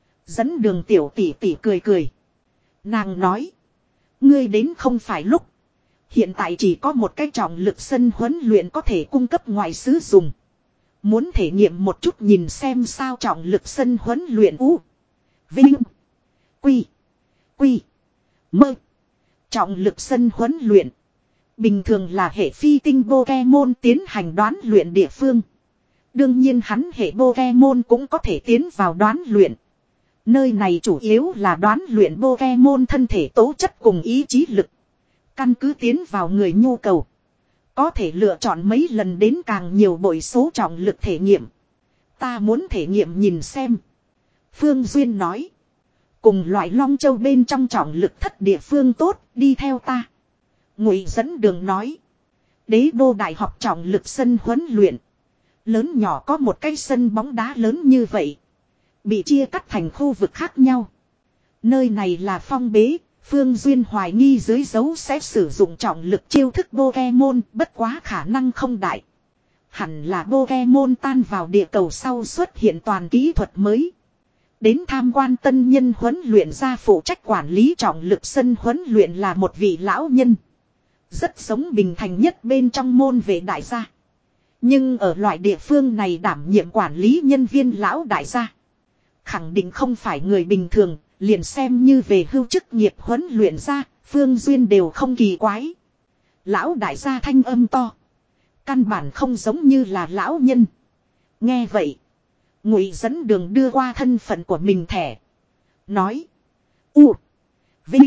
Dẫn đường tiểu tỷ tỷ cười cười. Nàng nói. Ngươi đến không phải lúc. Hiện tại chỉ có một cái trọng lực sân huấn luyện có thể cung cấp ngoại sứ dùng. Muốn thể nghiệm một chút nhìn xem sao trọng lực sân huấn luyện u. Vinh. Quy. Quy. Mơ. Trọng lực sân huấn luyện. Bình thường là hệ phi tinh Pokemon tiến hành đoán luyện địa phương. Đương nhiên hắn hệ Pokemon cũng có thể tiến vào đoán luyện. Nơi này chủ yếu là đoán luyện Pokemon thân thể tố chất cùng ý chí lực. Căn cứ tiến vào người nhu cầu. Có thể lựa chọn mấy lần đến càng nhiều bội số trọng lực thể nghiệm. Ta muốn thể nghiệm nhìn xem. Phương Duyên nói. Cùng loại Long Châu bên trong trọng lực thất địa phương tốt, đi theo ta. Ngụy dẫn đường nói. Đế đô đại học trọng lực sân huấn luyện. Lớn nhỏ có một cái sân bóng đá lớn như vậy. Bị chia cắt thành khu vực khác nhau. Nơi này là phong bế. Phương Duyên hoài nghi dưới dấu sẽ sử dụng trọng lực chiêu thức Pokemon, bất quá khả năng không đại. Hẳn là Pokemon tan vào địa cầu sau xuất hiện toàn kỹ thuật mới. Đến tham quan tân nhân huấn luyện ra phụ trách quản lý trọng lực sân huấn luyện là một vị lão nhân. Rất giống Bình Thành nhất bên trong môn vệ đại gia. Nhưng ở loại địa phương này đảm nhiệm quản lý nhân viên lão đại gia. Khẳng định không phải người bình thường. Liền xem như về hưu chức nghiệp huấn luyện ra, Phương Duyên đều không kỳ quái. Lão đại gia thanh âm to. Căn bản không giống như là lão nhân. Nghe vậy. Ngụy dẫn đường đưa qua thân phận của mình thẻ. Nói. U. Vinh.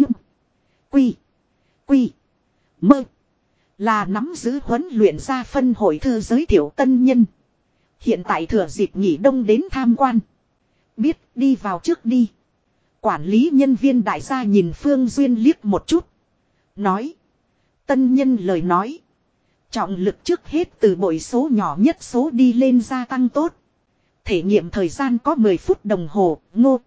Quy. Quy. Mơ. Là nắm giữ huấn luyện ra phân hội thư giới thiệu tân nhân. Hiện tại thừa dịp nghỉ đông đến tham quan. Biết đi vào trước đi. Quản lý nhân viên đại gia nhìn Phương Duyên liếc một chút. Nói. Tân nhân lời nói. Trọng lực trước hết từ bội số nhỏ nhất số đi lên gia tăng tốt. Thể nghiệm thời gian có mười phút đồng hồ, ngô.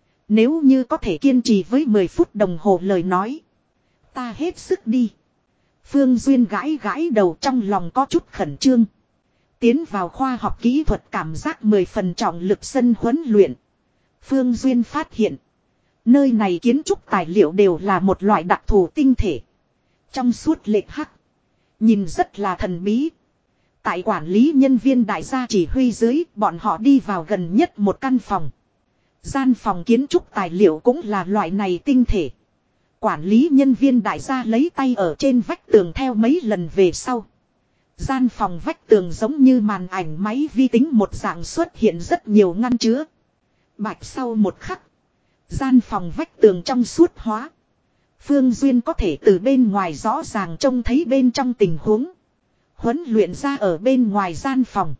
Nếu như có thể kiên trì với mười phút đồng hồ lời nói. Ta hết sức đi. Phương Duyên gãi gãi đầu trong lòng có chút khẩn trương. Tiến vào khoa học kỹ thuật cảm giác mười phần trọng lực sân huấn luyện. Phương Duyên phát hiện. Nơi này kiến trúc tài liệu đều là một loại đặc thù tinh thể. Trong suốt lệch hắc. Nhìn rất là thần bí. Tại quản lý nhân viên đại gia chỉ huy dưới, bọn họ đi vào gần nhất một căn phòng. Gian phòng kiến trúc tài liệu cũng là loại này tinh thể. Quản lý nhân viên đại gia lấy tay ở trên vách tường theo mấy lần về sau. Gian phòng vách tường giống như màn ảnh máy vi tính một dạng xuất hiện rất nhiều ngăn chứa. Bạch sau một khắc. Gian phòng vách tường trong suốt hóa. Phương Duyên có thể từ bên ngoài rõ ràng trông thấy bên trong tình huống. Huấn luyện ra ở bên ngoài gian phòng.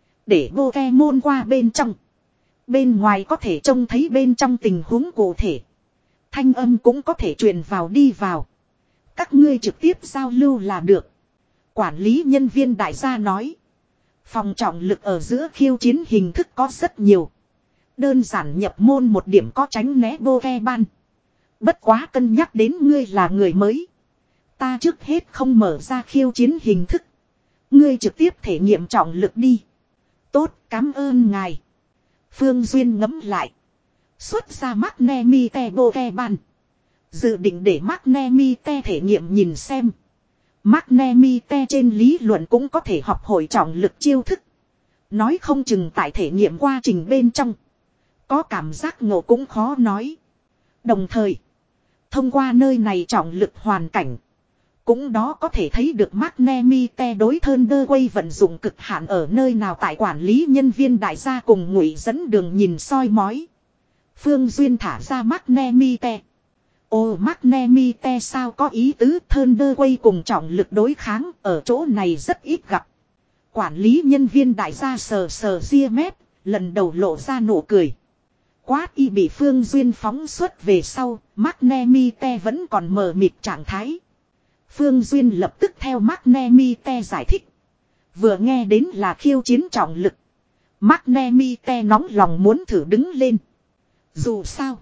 Để Pokemon qua bên trong. Bên ngoài có thể trông thấy bên trong tình huống cụ thể. Thanh âm cũng có thể truyền vào đi vào. Các ngươi trực tiếp giao lưu là được. Quản lý nhân viên đại gia nói. Phòng trọng lực ở giữa khiêu chiến hình thức có rất nhiều. Đơn giản nhập môn một điểm có tránh né Pokemon. Bất quá cân nhắc đến ngươi là người mới. Ta trước hết không mở ra khiêu chiến hình thức. Ngươi trực tiếp thể nghiệm trọng lực đi. Tốt, cảm ơn ngài. Phương Duyên ngẫm lại. Xuất ra Magnemite Pokemon. Dự định để Magnemite thể nghiệm nhìn xem. Magnemite trên lý luận cũng có thể học hội trọng lực chiêu thức. Nói không chừng tại thể nghiệm quá trình bên trong. Có cảm giác ngộ cũng khó nói. Đồng thời. Thông qua nơi này trọng lực hoàn cảnh. Cũng đó có thể thấy được Magnemite đối Thunderwave vận dụng cực hạn ở nơi nào tại quản lý nhân viên đại gia cùng ngụy dẫn đường nhìn soi mói. Phương Duyên thả ra Magnemite. Ồ Magnemite sao có ý tứ Thunderwave cùng trọng lực đối kháng ở chỗ này rất ít gặp. Quản lý nhân viên đại gia sờ sờ ria mép, lần đầu lộ ra nụ cười. Quát y bị Phương Duyên phóng xuất về sau, Magnemite vẫn còn mờ mịt trạng thái. Phương Duyên lập tức theo Magnemite giải thích. Vừa nghe đến là khiêu chiến trọng lực. Magnemite nóng lòng muốn thử đứng lên. Dù sao,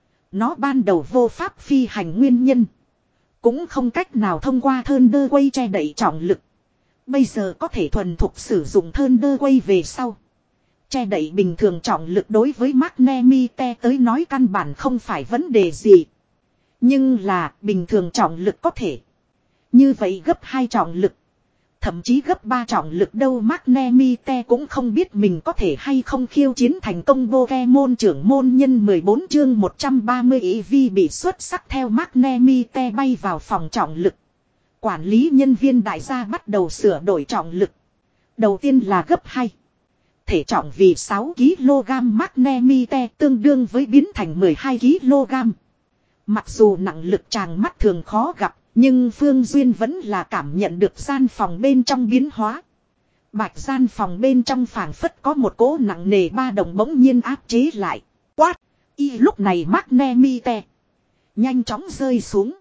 nó ban đầu vô pháp phi hành nguyên nhân. Cũng không cách nào thông qua Thunderwave che đậy trọng lực. Bây giờ có thể thuần thục sử dụng Thunderwave về sau. Che đậy bình thường trọng lực đối với Magnemite tới nói căn bản không phải vấn đề gì. Nhưng là bình thường trọng lực có thể. Như vậy gấp hai trọng lực. Thậm chí gấp ba trọng lực đâu Magnemite cũng không biết mình có thể hay không khiêu chiến thành công Pokemon trưởng môn nhân mười bốn chương một trăm ba mươi ý vi bị xuất sắc theo Magnemite bay vào phòng trọng lực. Quản lý nhân viên đại gia bắt đầu sửa đổi trọng lực. Đầu tiên là gấp hai. Thể trọng vì sáu ki lô gam Magnemite tương đương với biến thành mười hai ki lô gam. Mặc dù nặng lực chàng mắt thường khó gặp. Nhưng Phương Duyên vẫn là cảm nhận được gian phòng bên trong biến hóa. Bạch gian phòng bên trong phảng phất có một cỗ nặng nề ba động bỗng nhiên áp chế lại. Quát! Y lúc này Magnemite nhanh chóng rơi xuống.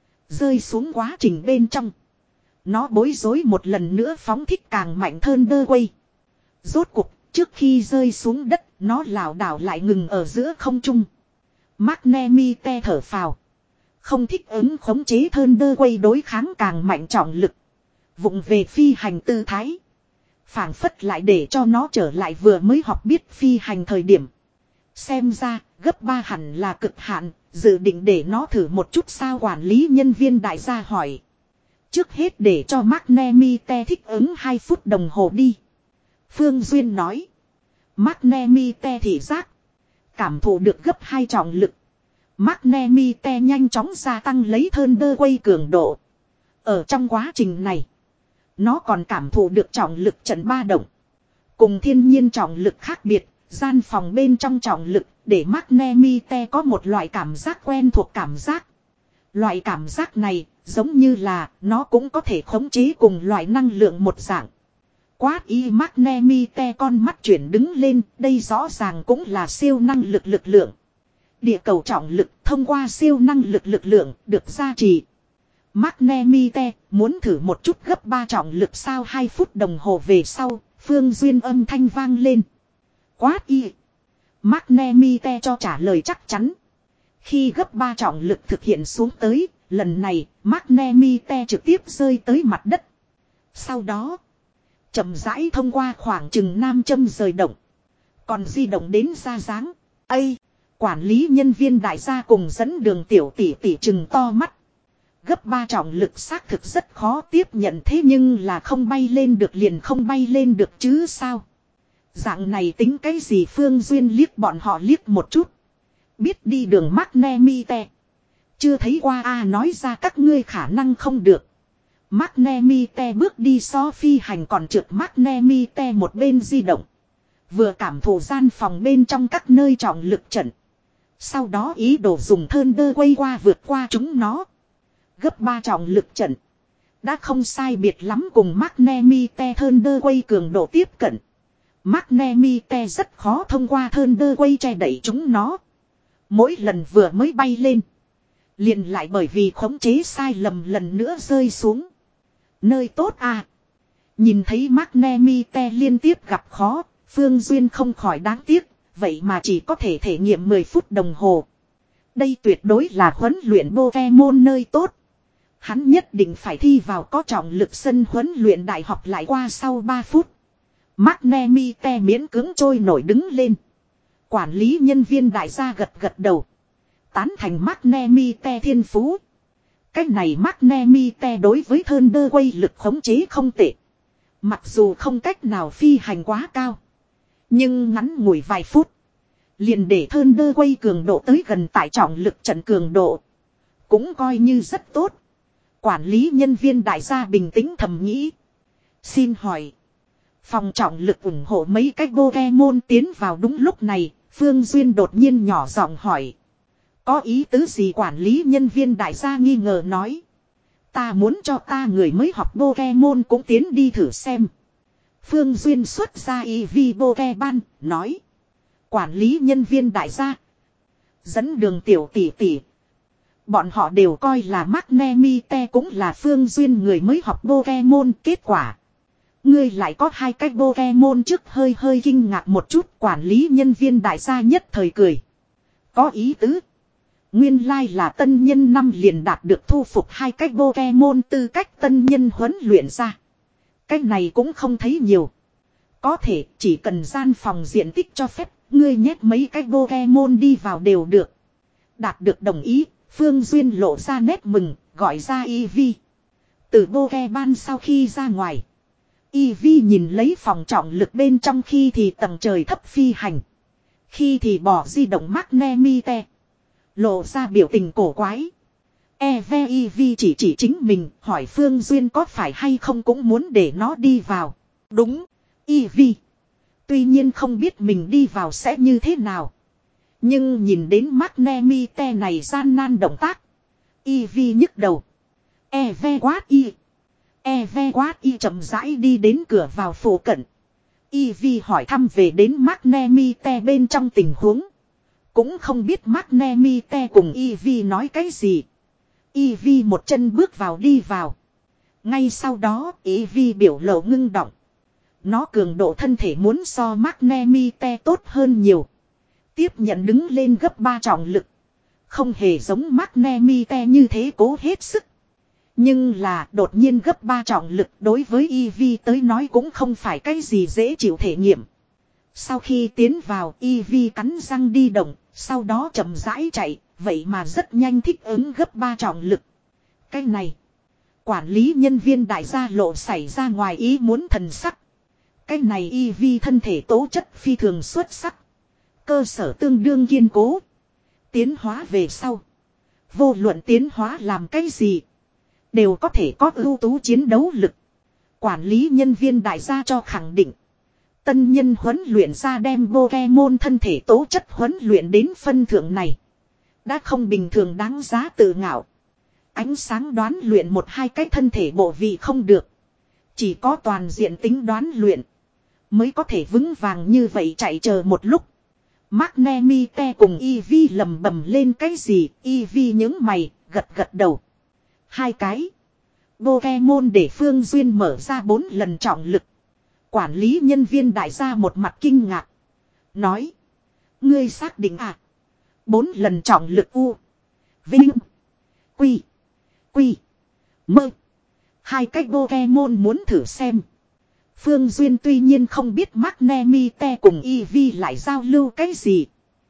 Rơi xuống quá trình bên trong. Nó bối rối một lần nữa phóng thích càng mạnh Thunderwave. Rốt cuộc, trước khi rơi xuống đất, nó lảo đảo lại ngừng ở giữa không trung. Magnemite thở phào. Không thích ứng khống chế Thunderwave đối kháng càng mạnh trọng lực. Vụng về phi hành tư thái. Phảng phất lại để cho nó trở lại vừa mới học biết phi hành thời điểm. Xem ra, gấp ba hẳn là cực hạn, dự định để nó thử một chút sao quản lý nhân viên đại gia hỏi. Trước hết để cho Magnemite thích ứng hai phút đồng hồ đi. Phương Duyên nói. Magnemite thị giác. Cảm thụ được gấp hai trọng lực. Magnemite nhanh chóng gia tăng lấy Thunderwave cường độ. Ở trong quá trình này, nó còn cảm thụ được trọng lực trận ba động. Cùng thiên nhiên trọng lực khác biệt, gian phòng bên trong trọng lực để Magnemite có một loại cảm giác quen thuộc cảm giác. Loại cảm giác này giống như là nó cũng có thể khống chế cùng loại năng lượng một dạng. Quát y Magnemite con mắt chuyển đứng lên, đây rõ ràng cũng là siêu năng lực lực lượng. Địa cầu trọng lực thông qua siêu năng lực lực lượng được gia trì. Magnemite muốn thử một chút gấp ba trọng lực sao hai phút đồng hồ về sau, Phương Duyên âm thanh vang lên. Quát y. Magnemite cho trả lời chắc chắn. Khi gấp ba trọng lực thực hiện xuống tới, lần này Magnemite trực tiếp rơi tới mặt đất. Sau đó, chậm rãi thông qua khoảng chừng nam châm rời động. Còn di động đến ra dáng. Ây! Quản lý nhân viên đại gia cùng dẫn đường tiểu tỷ tỷ trừng to mắt. Gấp ba trọng lực xác thực rất khó tiếp nhận thế nhưng là không bay lên được liền không bay lên được chứ sao. Dạng này tính cái gì Phương Duyên liếc bọn họ liếc một chút. Biết đi đường Magnemite. Chưa thấy qua a nói ra các ngươi khả năng không được. Magnemite bước đi so phi hành còn trượt Magnemite một bên di động. Vừa cảm thụ gian phòng bên trong các nơi trọng lực trận. Sau đó ý đồ dùng Thunder quay qua vượt qua chúng nó. Gấp ba trọng lực trận. Đã không sai biệt lắm cùng Magnemite Thunder quay cường độ tiếp cận. Magnemite rất khó thông qua Thunder quay che đẩy chúng nó. Mỗi lần vừa mới bay lên. Liền lại bởi vì khống chế sai lầm lần nữa rơi xuống. Nơi tốt à. Nhìn thấy Magnemite liên tiếp gặp khó. Phương Duyên không khỏi đáng tiếc. Vậy mà chỉ có thể thể nghiệm mười phút đồng hồ. Đây tuyệt đối là huấn luyện Pokemon nơi tốt. Hắn nhất định phải thi vào có trọng lực sân huấn luyện đại học lại qua sau ba phút. Magnemite miễn cưỡng trôi nổi đứng lên. Quản lý nhân viên đại gia gật gật đầu. Tán thành Magnemite thiên phú. Cách này Magnemite đối với Thunder quay lực khống chế không tệ. Mặc dù không cách nào phi hành quá cao. Nhưng ngắn ngủi vài phút. Liền để Thunder quay cường độ tới gần tải trọng lực trận cường độ. Cũng coi như rất tốt. Quản lý nhân viên đại gia bình tĩnh thầm nghĩ. Xin hỏi. Phòng trọng lực ủng hộ mấy cách Pokemon tiến vào đúng lúc này. Phương Duyên đột nhiên nhỏ giọng hỏi. Có ý tứ gì quản lý nhân viên đại gia nghi ngờ nói. Ta muốn cho ta người mới học Pokemon cũng tiến đi thử xem. Phương Duyên xuất ra e vê Pokemon, nói. Quản lý nhân viên đại gia. Dẫn đường tiểu tỷ tỷ. Bọn họ đều coi là Magnemite cũng là Phương Duyên người mới học Pokemon kết quả. Ngươi lại có hai cách Pokemon trước hơi hơi kinh ngạc một chút quản lý nhân viên đại gia nhất thời cười. Có ý tứ. Nguyên lai là tân nhân năm liền đạt được thu phục hai cách Pokemon tư cách tân nhân huấn luyện ra. Cách này cũng không thấy nhiều. Có thể chỉ cần gian phòng diện tích cho phép, ngươi nhét mấy cách Pokemon đi vào đều được. Đạt được đồng ý, Phương Duyên lộ ra nét mừng, gọi ra Eevee. Từ Pokemon sau khi ra ngoài. Eevee nhìn lấy phòng trọng lực bên trong khi thì tầng trời thấp phi hành. Khi thì bỏ di động Magnemite. Lộ ra biểu tình cổ quái. Eevee chỉ chỉ chính mình hỏi Phương Duyên có phải hay không cũng muốn để nó đi vào. Đúng. Eevee. Tuy nhiên không biết mình đi vào sẽ như thế nào. Nhưng nhìn đến Magnemite này gian nan động tác. Eevee nhức đầu. Eve quát y. Eve quát y chậm rãi đi đến cửa vào phủ cận. Eevee hỏi thăm về đến Magnemite bên trong tình huống. Cũng không biết Magnemite cùng Eevee nói cái gì. Eevee một chân bước vào đi vào. Ngay sau đó Eevee biểu lộ ngưng động. Nó cường độ thân thể muốn so Magnemite tốt hơn nhiều. Tiếp nhận đứng lên gấp ba trọng lực. Không hề giống Magnemite như thế cố hết sức. Nhưng là đột nhiên gấp ba trọng lực đối với Eevee tới nói cũng không phải cái gì dễ chịu thể nghiệm. Sau khi tiến vào Eevee cắn răng đi động, sau đó chậm rãi chạy, vậy mà rất nhanh thích ứng gấp ba trọng lực. Cái này, quản lý nhân viên đại gia lộ xảy ra ngoài ý muốn thần sắc. Cái này Eevee thân thể tố chất phi thường xuất sắc. Cơ sở tương đương kiên cố. Tiến hóa về sau. Vô luận tiến hóa làm cái gì. Đều có thể có ưu tú chiến đấu lực. Quản lý nhân viên đại gia cho khẳng định. Tân nhân huấn luyện ra đem Pokemon thân thể tố chất huấn luyện đến phân thượng này. Đã không bình thường đáng giá tự ngạo. Ánh sáng đoán luyện một hai cái thân thể bộ vị không được. Chỉ có toàn diện tính đoán luyện. Mới có thể vững vàng như vậy chạy chờ một lúc. Magnemite cùng Eevee lầm bầm lên cái gì. Eevee những mày gật gật đầu. Hai cái. Pokemon để Phương Duyên mở ra bốn lần trọng lực. Quản lý nhân viên đại gia một mặt kinh ngạc. Nói. Ngươi xác định à. Bốn lần trọng lực U. Vinh. Quy. Quy. Mơ. Hai cách Pokemon muốn thử xem. Phương Duyên tuy nhiên không biết Magnemite cùng Eevee lại giao lưu cái gì.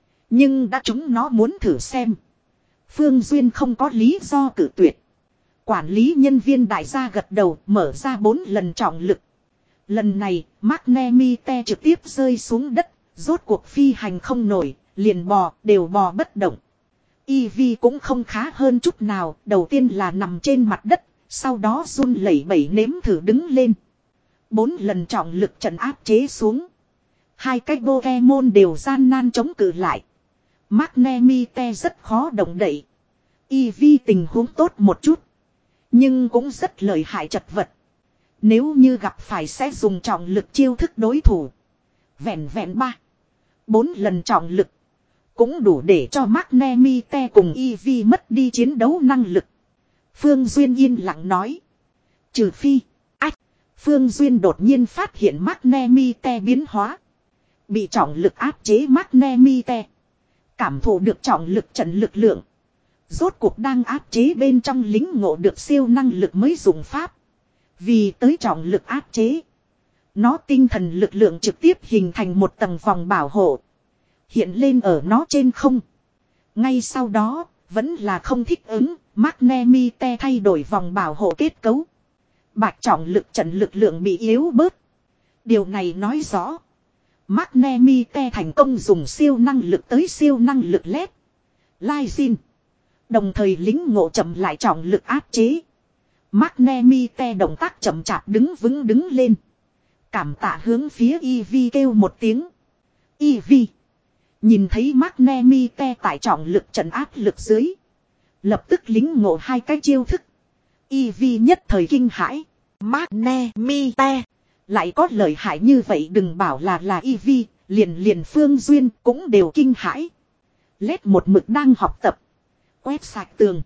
Nhưng đã chúng nó muốn thử xem. Phương Duyên không có lý do cử tuyệt. Quản lý nhân viên đại gia gật đầu mở ra bốn lần trọng lực. Lần này Magnemite trực tiếp rơi xuống đất. Rốt cuộc phi hành không nổi. Liền bò đều bò bất động. Eevee cũng không khá hơn chút nào, đầu tiên là nằm trên mặt đất, sau đó run lẩy bẩy nếm thử đứng lên. Bốn lần trọng lực trận áp chế xuống. Hai cái Pokemon đều gian nan chống cự lại. Magnemite rất khó động đậy. Eevee tình huống tốt một chút. Nhưng cũng rất lợi hại chật vật. Nếu như gặp phải sẽ dùng trọng lực chiêu thức đối thủ. Vẹn vẹn ba. Bốn lần trọng lực. Cũng đủ để cho Magnemite cùng Eevee mất đi chiến đấu năng lực. Phương Duyên yên lặng nói. Trừ phi. Ách. Phương Duyên đột nhiên phát hiện Magnemite biến hóa. Bị trọng lực áp chế Magnemite. Cảm thụ được trọng lực trận lực lượng. Rốt cuộc đang áp chế bên trong lính ngộ được siêu năng lực mới dùng pháp. Vì tới trọng lực áp chế. Nó tinh thần lực lượng trực tiếp hình thành một tầng vòng bảo hộ. Hiện lên ở nó trên không. Ngay sau đó, vẫn là không thích ứng, Magnemite thay đổi vòng bảo hộ kết cấu. Bạch trọng lực trận lực lượng bị yếu bớt. Điều này nói rõ. Magnemite thành công dùng siêu năng lực tới siêu năng lực led. Lysin. Đồng thời lính ngộ chậm lại trọng lực áp chế. Magnemite động tác chậm chạp đứng vững đứng lên. Cảm tạ hướng phía Eevee kêu một tiếng. Eevee. Nhìn thấy Magnemite tại trọng lực trận áp lực dưới. Lập tức lính ngộ hai cái chiêu thức. Eevee nhất thời kinh hãi. Magnemite. Lại có lợi hại như vậy đừng bảo là là Eevee. Liền liền Phương Duyên cũng đều kinh hãi. Lết một mực đang học tập. Quét sạch tường.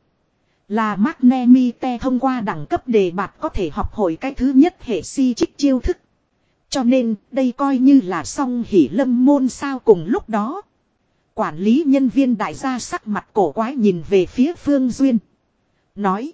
Là Magnemite thông qua đẳng cấp đề bạt có thể học hội cái thứ nhất hệ si trích chiêu thức. Cho nên đây coi như là song hỷ lâm môn sao cùng lúc đó. Quản lý nhân viên đại gia sắc mặt cổ quái nhìn về phía Phương Duyên. Nói.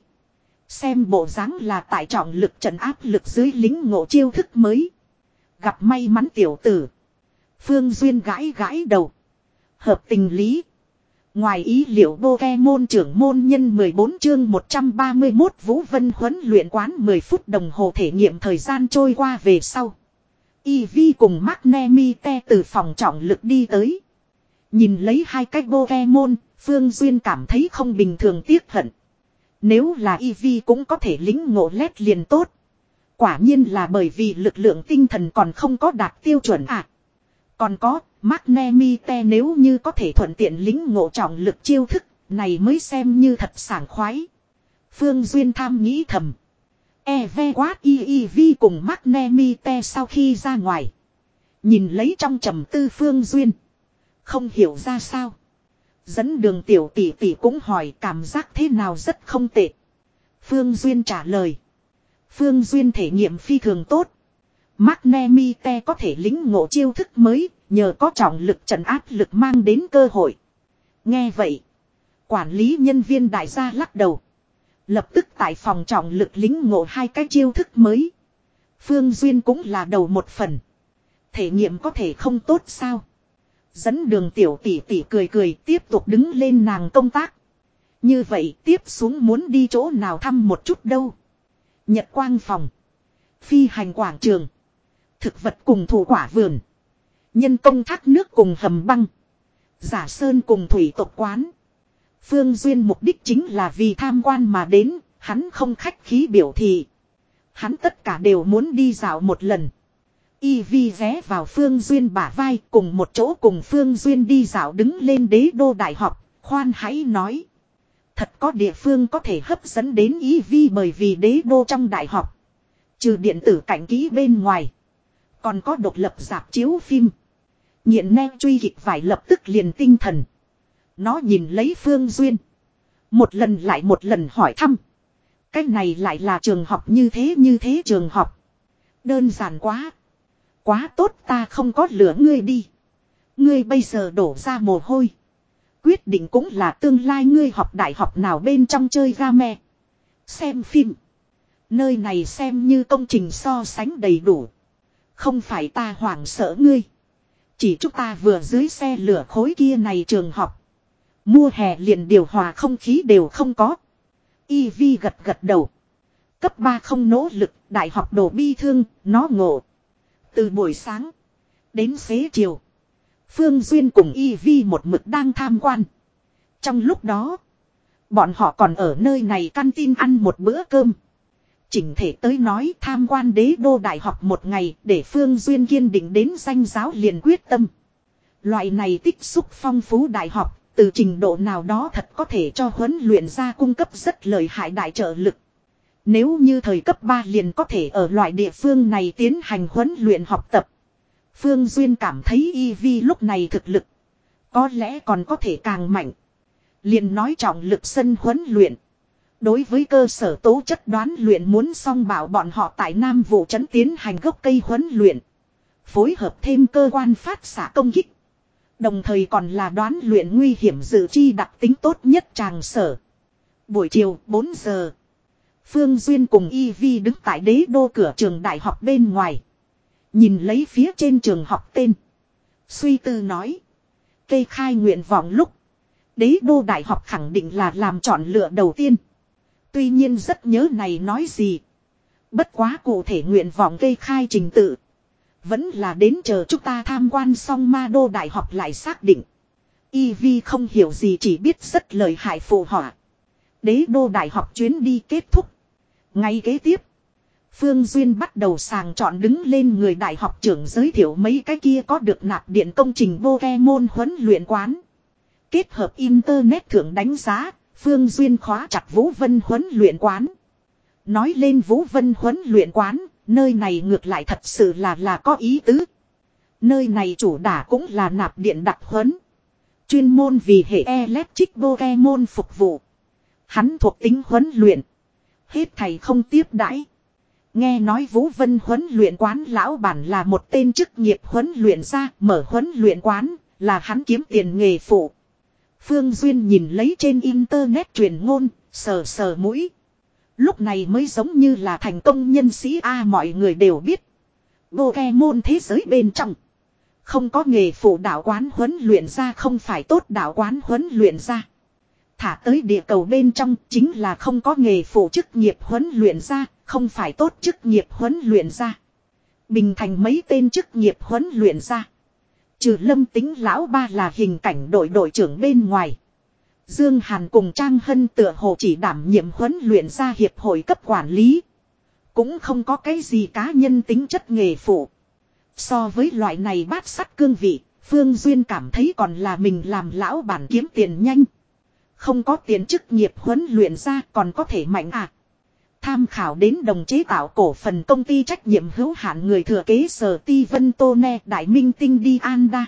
Xem bộ dáng là tại trọng lực trận áp lực dưới lính ngộ chiêu thức mới. Gặp may mắn tiểu tử. Phương Duyên gãi gãi đầu. Hợp tình lý. Ngoài ý liệu Pokemon trưởng môn nhân mười bốn chương một trăm ba mươi mốt Vũ Vân huấn luyện quán mười phút đồng hồ thể nghiệm thời gian trôi qua về sau. Eevee cùng Magnemite từ phòng trọng lực đi tới. Nhìn lấy hai cái Pokemon, Phương Duyên cảm thấy không bình thường tiếc hận. Nếu là Eevee cũng có thể lính ngộ lét liền tốt. Quả nhiên là bởi vì lực lượng tinh thần còn không có đạt tiêu chuẩn à. Còn có, Magnemite nếu như có thể thuận tiện lính ngộ trọng lực chiêu thức, này mới xem như thật sảng khoái. Phương Duyên tham nghĩ thầm. Evequat Eevee cùng Magnemite sau khi ra ngoài. Nhìn lấy trong trầm tư Phương Duyên. Không hiểu ra sao. Dẫn đường tiểu tỷ tỷ cũng hỏi cảm giác thế nào rất không tệ. Phương Duyên trả lời. Phương Duyên thể nghiệm phi thường tốt. Magnemite có thể lính ngộ chiêu thức mới, nhờ có trọng lực trận áp lực mang đến cơ hội. Nghe vậy, quản lý nhân viên đại gia lắc đầu. Lập tức tại phòng trọng lực lính ngộ hai cái chiêu thức mới. Phương Duyên cũng là đầu một phần. Thể nghiệm có thể không tốt sao? Dẫn đường tiểu tỷ tỷ cười cười tiếp tục đứng lên nàng công tác. Như vậy tiếp xuống muốn đi chỗ nào thăm một chút đâu. Nhật quang phòng. Phi hành quảng trường. Thực vật cùng thủ quả vườn. Nhân công thác nước cùng hầm băng. Giả sơn cùng thủy tộc quán. Phương Duyên mục đích chính là vì tham quan mà đến. Hắn không khách khí biểu thị. Hắn tất cả đều muốn đi dạo một lần. Eevee ghé vào Phương Duyên bả vai cùng một chỗ cùng Phương Duyên đi dạo đứng lên đế đô đại học. Khoan hãy nói. Thật có địa phương có thể hấp dẫn đến Eevee bởi vì đế đô trong đại học. Trừ điện tử cảnh ký bên ngoài. Còn có độc lập rạp chiếu phim. Nghiện neo truy kịch vải lập tức liền tinh thần. Nó nhìn lấy Phương Duyên. Một lần lại một lần hỏi thăm. Cái này lại là trường học như thế như thế trường học. Đơn giản quá. Quá tốt ta không có lửa ngươi đi. Ngươi bây giờ đổ ra mồ hôi. Quyết định cũng là tương lai ngươi học đại học nào bên trong chơi game. Xem phim. Nơi này xem như công trình so sánh đầy đủ. Không phải ta hoảng sợ ngươi. Chỉ chúng ta vừa dưới xe lửa khối kia này trường học. Mùa hè liền điều hòa không khí đều không có. Eevee gật gật đầu. Cấp ba không nỗ lực, đại học đồ bi thương, nó ngộ. Từ buổi sáng đến xế chiều. Phương Duyên cùng Eevee một mực đang tham quan. Trong lúc đó, bọn họ còn ở nơi này căn tin ăn một bữa cơm. Chỉnh thể tới nói tham quan đế đô đại học một ngày để Phương Duyên kiên định đến danh giáo liền quyết tâm. Loại này tích xúc phong phú đại học, từ trình độ nào đó thật có thể cho huấn luyện ra cung cấp rất lợi hại đại trợ lực. Nếu như thời cấp ba liền có thể ở loại địa phương này tiến hành huấn luyện học tập. Phương Duyên cảm thấy y vê lúc này thực lực có lẽ còn có thể càng mạnh. Liền nói trọng lực sân huấn luyện. Đối với cơ sở tố chất đoán luyện muốn song bảo bọn họ tại Nam Vụ trấn tiến hành gốc cây huấn luyện. Phối hợp thêm cơ quan phát xạ công kích. Đồng thời còn là đoán luyện nguy hiểm dự chi đặc tính tốt nhất tràng sở. Buổi chiều bốn giờ. Phương Duyên cùng y vê đứng tại đế đô cửa trường đại học bên ngoài. Nhìn lấy phía trên trường học tên. Suy tư nói. Kê khai nguyện vọng lúc. Đế đô đại học khẳng định là làm chọn lựa đầu tiên. Tuy nhiên rất nhớ này nói gì. Bất quá cụ thể nguyện vọng kê khai trình tự. Vẫn là đến chờ chúng ta tham quan xong ma đô đại học lại xác định. Y vê không hiểu gì chỉ biết rất lợi hại phụ họa. Đế đô đại học chuyến đi kết thúc. Ngay kế tiếp. Phương Duyên bắt đầu sàng chọn đứng lên người đại học trưởng giới thiệu mấy cái kia có được nạp điện công trình Pokemon huấn luyện quán. Kết hợp internet thượng đánh giá, Phương Duyên khóa chặt Vũ Vân huấn luyện quán. Nói lên Vũ Vân huấn luyện quán, nơi này ngược lại thật sự là là có ý tứ. Nơi này chủ đả cũng là nạp điện đặc huấn. Chuyên môn vì hệ electric Pokemon phục vụ. Hắn thuộc tính huấn luyện. Hết thầy không tiếp đãi. Nghe nói Vũ Vân huấn luyện quán lão bản là một tên chức nghiệp huấn luyện ra, mở huấn luyện quán, là hắn kiếm tiền nghề phụ. Phương Duyên nhìn lấy trên internet truyền ngôn, sờ sờ mũi. Lúc này mới giống như là thành công nhân sĩ A mọi người đều biết. Pokemon thế giới bên trong. Không có nghề phụ đạo quán huấn luyện ra không phải tốt đạo quán huấn luyện ra. Thả tới địa cầu bên trong chính là không có nghề phụ chức nghiệp huấn luyện ra, không phải tốt chức nghiệp huấn luyện ra. Bình thành mấy tên chức nghiệp huấn luyện ra. Trừ Lâm Tính lão ba là hình cảnh đội đội trưởng bên ngoài. Dương Hàn cùng Trang Hân tựa hồ chỉ đảm nhiệm huấn luyện ra hiệp hội cấp quản lý. Cũng không có cái gì cá nhân tính chất nghề phụ. So với loại này bát sắt cương vị, Phương Duyên cảm thấy còn là mình làm lão bản kiếm tiền nhanh. Không có tiền chức nghiệp huấn luyện ra còn có thể mạnh à. Tham khảo đến đồng chế tạo cổ phần công ty trách nhiệm hữu hạn người thừa kế Sở Ti Vân Tô Ne Đại Minh Tinh Đi Anda.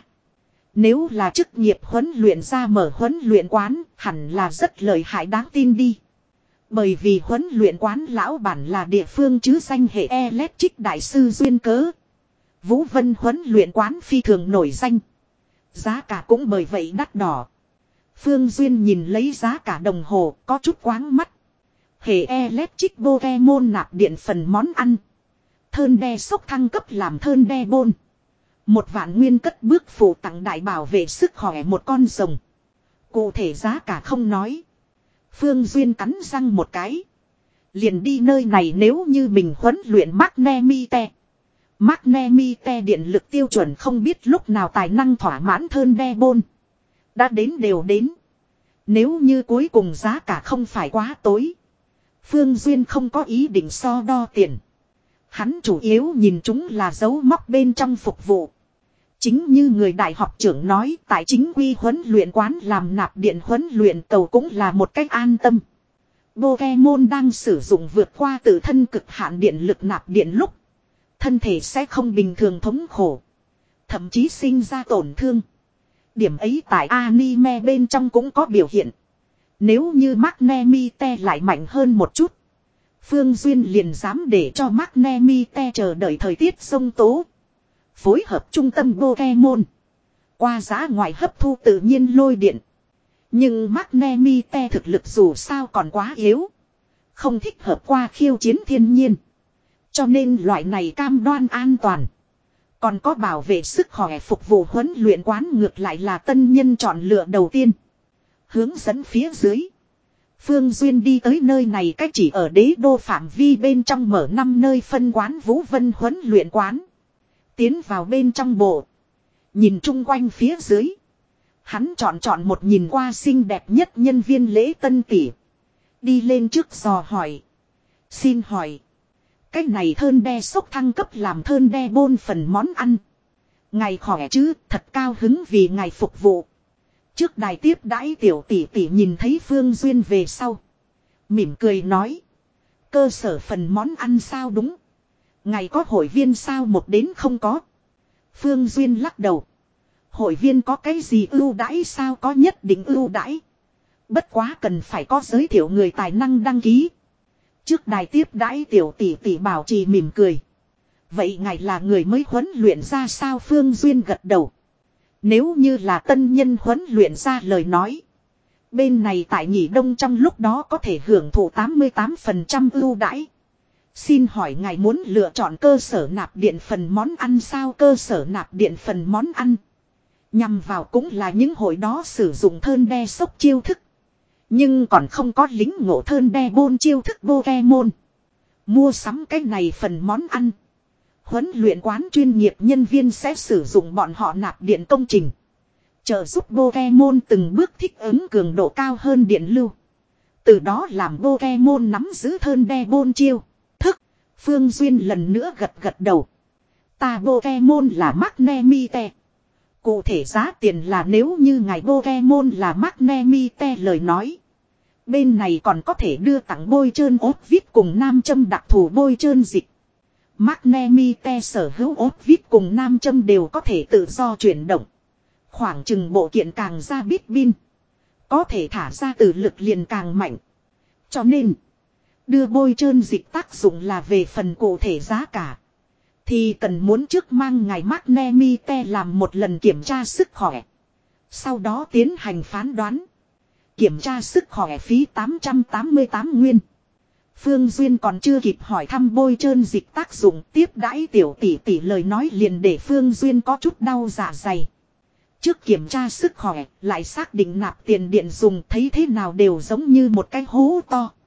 Nếu là chức nghiệp huấn luyện ra mở huấn luyện quán, hẳn là rất lợi hại đáng tin đi. Bởi vì huấn luyện quán lão bản là địa phương chứ danh hệ electric đại sư duyên cớ. Vũ Vân huấn luyện quán phi thường nổi danh. Giá cả cũng bởi vậy đắt đỏ. Phương Duyên nhìn lấy giá cả đồng hồ có chút quáng mắt. Hệ electric Pokemon nạp điện phần món ăn. Thơn đe sốc thăng cấp làm thơn đe bôn. Một vạn nguyên cất bước phụ tặng đại bảo vệ sức khỏe một con rồng. Cụ thể giá cả không nói. Phương Duyên cắn răng một cái. Liền đi nơi này nếu như mình huấn luyện Magnemite. Magnemite điện lực tiêu chuẩn không biết lúc nào tài năng thỏa mãn thơn đe bôn. Đã đến đều đến. Nếu như cuối cùng giá cả không phải quá tối. Phương Duyên không có ý định so đo tiền. Hắn chủ yếu nhìn chúng là dấu móc bên trong phục vụ. Chính như người đại học trưởng nói, tại chính quy huấn luyện quán làm nạp điện huấn luyện tàu cũng là một cách an tâm. Pokemon đang sử dụng vượt qua tự thân cực hạn điện lực nạp điện lúc. Thân thể sẽ không bình thường thống khổ. Thậm chí sinh ra tổn thương. Điểm ấy tại anime bên trong cũng có biểu hiện. Nếu như Magnemite lại mạnh hơn một chút. Phương Duyên liền dám để cho Magnemite chờ đợi thời tiết sông tố. Phối hợp trung tâm Pokemon. Qua giá ngoài hấp thu tự nhiên lôi điện. Nhưng Magnemite thực lực dù sao còn quá yếu. Không thích hợp qua khiêu chiến thiên nhiên. Cho nên loại này cam đoan an toàn. Còn có bảo vệ sức khỏe phục vụ huấn luyện quán ngược lại là tân nhân chọn lựa đầu tiên. Hướng dẫn phía dưới. Phương Duyên đi tới nơi này cách chỉ ở đế đô phạm vi bên trong mở năm nơi phân quán Vũ Vân huấn luyện quán. Tiến vào bên trong bộ. Nhìn chung quanh phía dưới. Hắn chọn chọn một nhìn qua xinh đẹp nhất nhân viên lễ tân tỷ. Đi lên trước dò hỏi. Xin hỏi. Cái này thơn đe sốc thăng cấp làm thơn đe bôn phần món ăn. Ngài khỏe chứ, thật cao hứng vì ngài phục vụ. Trước đài tiếp đãi tiểu tỷ tỷ nhìn thấy Phương Duyên về sau. Mỉm cười nói. Cơ sở phần món ăn sao đúng. Ngài có hội viên sao một đến không có. Phương Duyên lắc đầu. Hội viên có cái gì ưu đãi sao có nhất định ưu đãi. Bất quá cần phải có giới thiệu người tài năng đăng ký. Trước đài tiếp đãi tiểu tỷ tỷ bảo trì mỉm cười. Vậy ngài là người mới huấn luyện ra sao Phương Duyên gật đầu. Nếu như là tân nhân huấn luyện ra lời nói. Bên này tại nghỉ đông trong lúc đó có thể hưởng thụ tám mươi tám phần trăm ưu đãi. Xin hỏi ngài muốn lựa chọn cơ sở nạp điện phần món ăn sao cơ sở nạp điện phần món ăn. Nhằm vào cũng là những hội đó sử dụng thơn đe sốc chiêu thức. Nhưng còn không có lính ngộ thơn đe bôn chiêu thức Pokemon. Mua sắm cái này phần món ăn. Huấn luyện quán chuyên nghiệp nhân viên sẽ sử dụng bọn họ nạp điện công trình. Trợ giúp Pokemon từng bước thích ứng cường độ cao hơn điện lưu. Từ đó làm Pokemon nắm giữ thơn đe bôn chiêu. Thức. Phương Duyên lần nữa gật gật đầu. Ta Pokemon là Magnemite. Cụ thể giá tiền là nếu như ngài Pokemon là Magnemite lời nói. Bên này còn có thể đưa tặng bôi trơn ốt vít cùng nam châm đặc thù bôi trơn dịch. Magnemite sở hữu ốt vít cùng nam châm đều có thể tự do chuyển động. Khoảng chừng bộ kiện càng ra bít bin. Có thể thả ra từ lực liền càng mạnh. Cho nên, đưa bôi trơn dịch tác dụng là về phần cụ thể giá cả. Thì cần muốn trước mang ngài Magnemite làm một lần kiểm tra sức khỏe. Sau đó tiến hành phán đoán. Kiểm tra sức khỏe phí tám trăm tám mươi tám nguyên. Phương Duyên còn chưa kịp hỏi thăm bôi trơn dịch tác dụng tiếp đãi tiểu tỷ tỷ lời nói liền để Phương Duyên có chút đau dạ dày. Trước kiểm tra sức khỏe lại xác định nạp tiền điện dùng thấy thế nào đều giống như một cái hố to.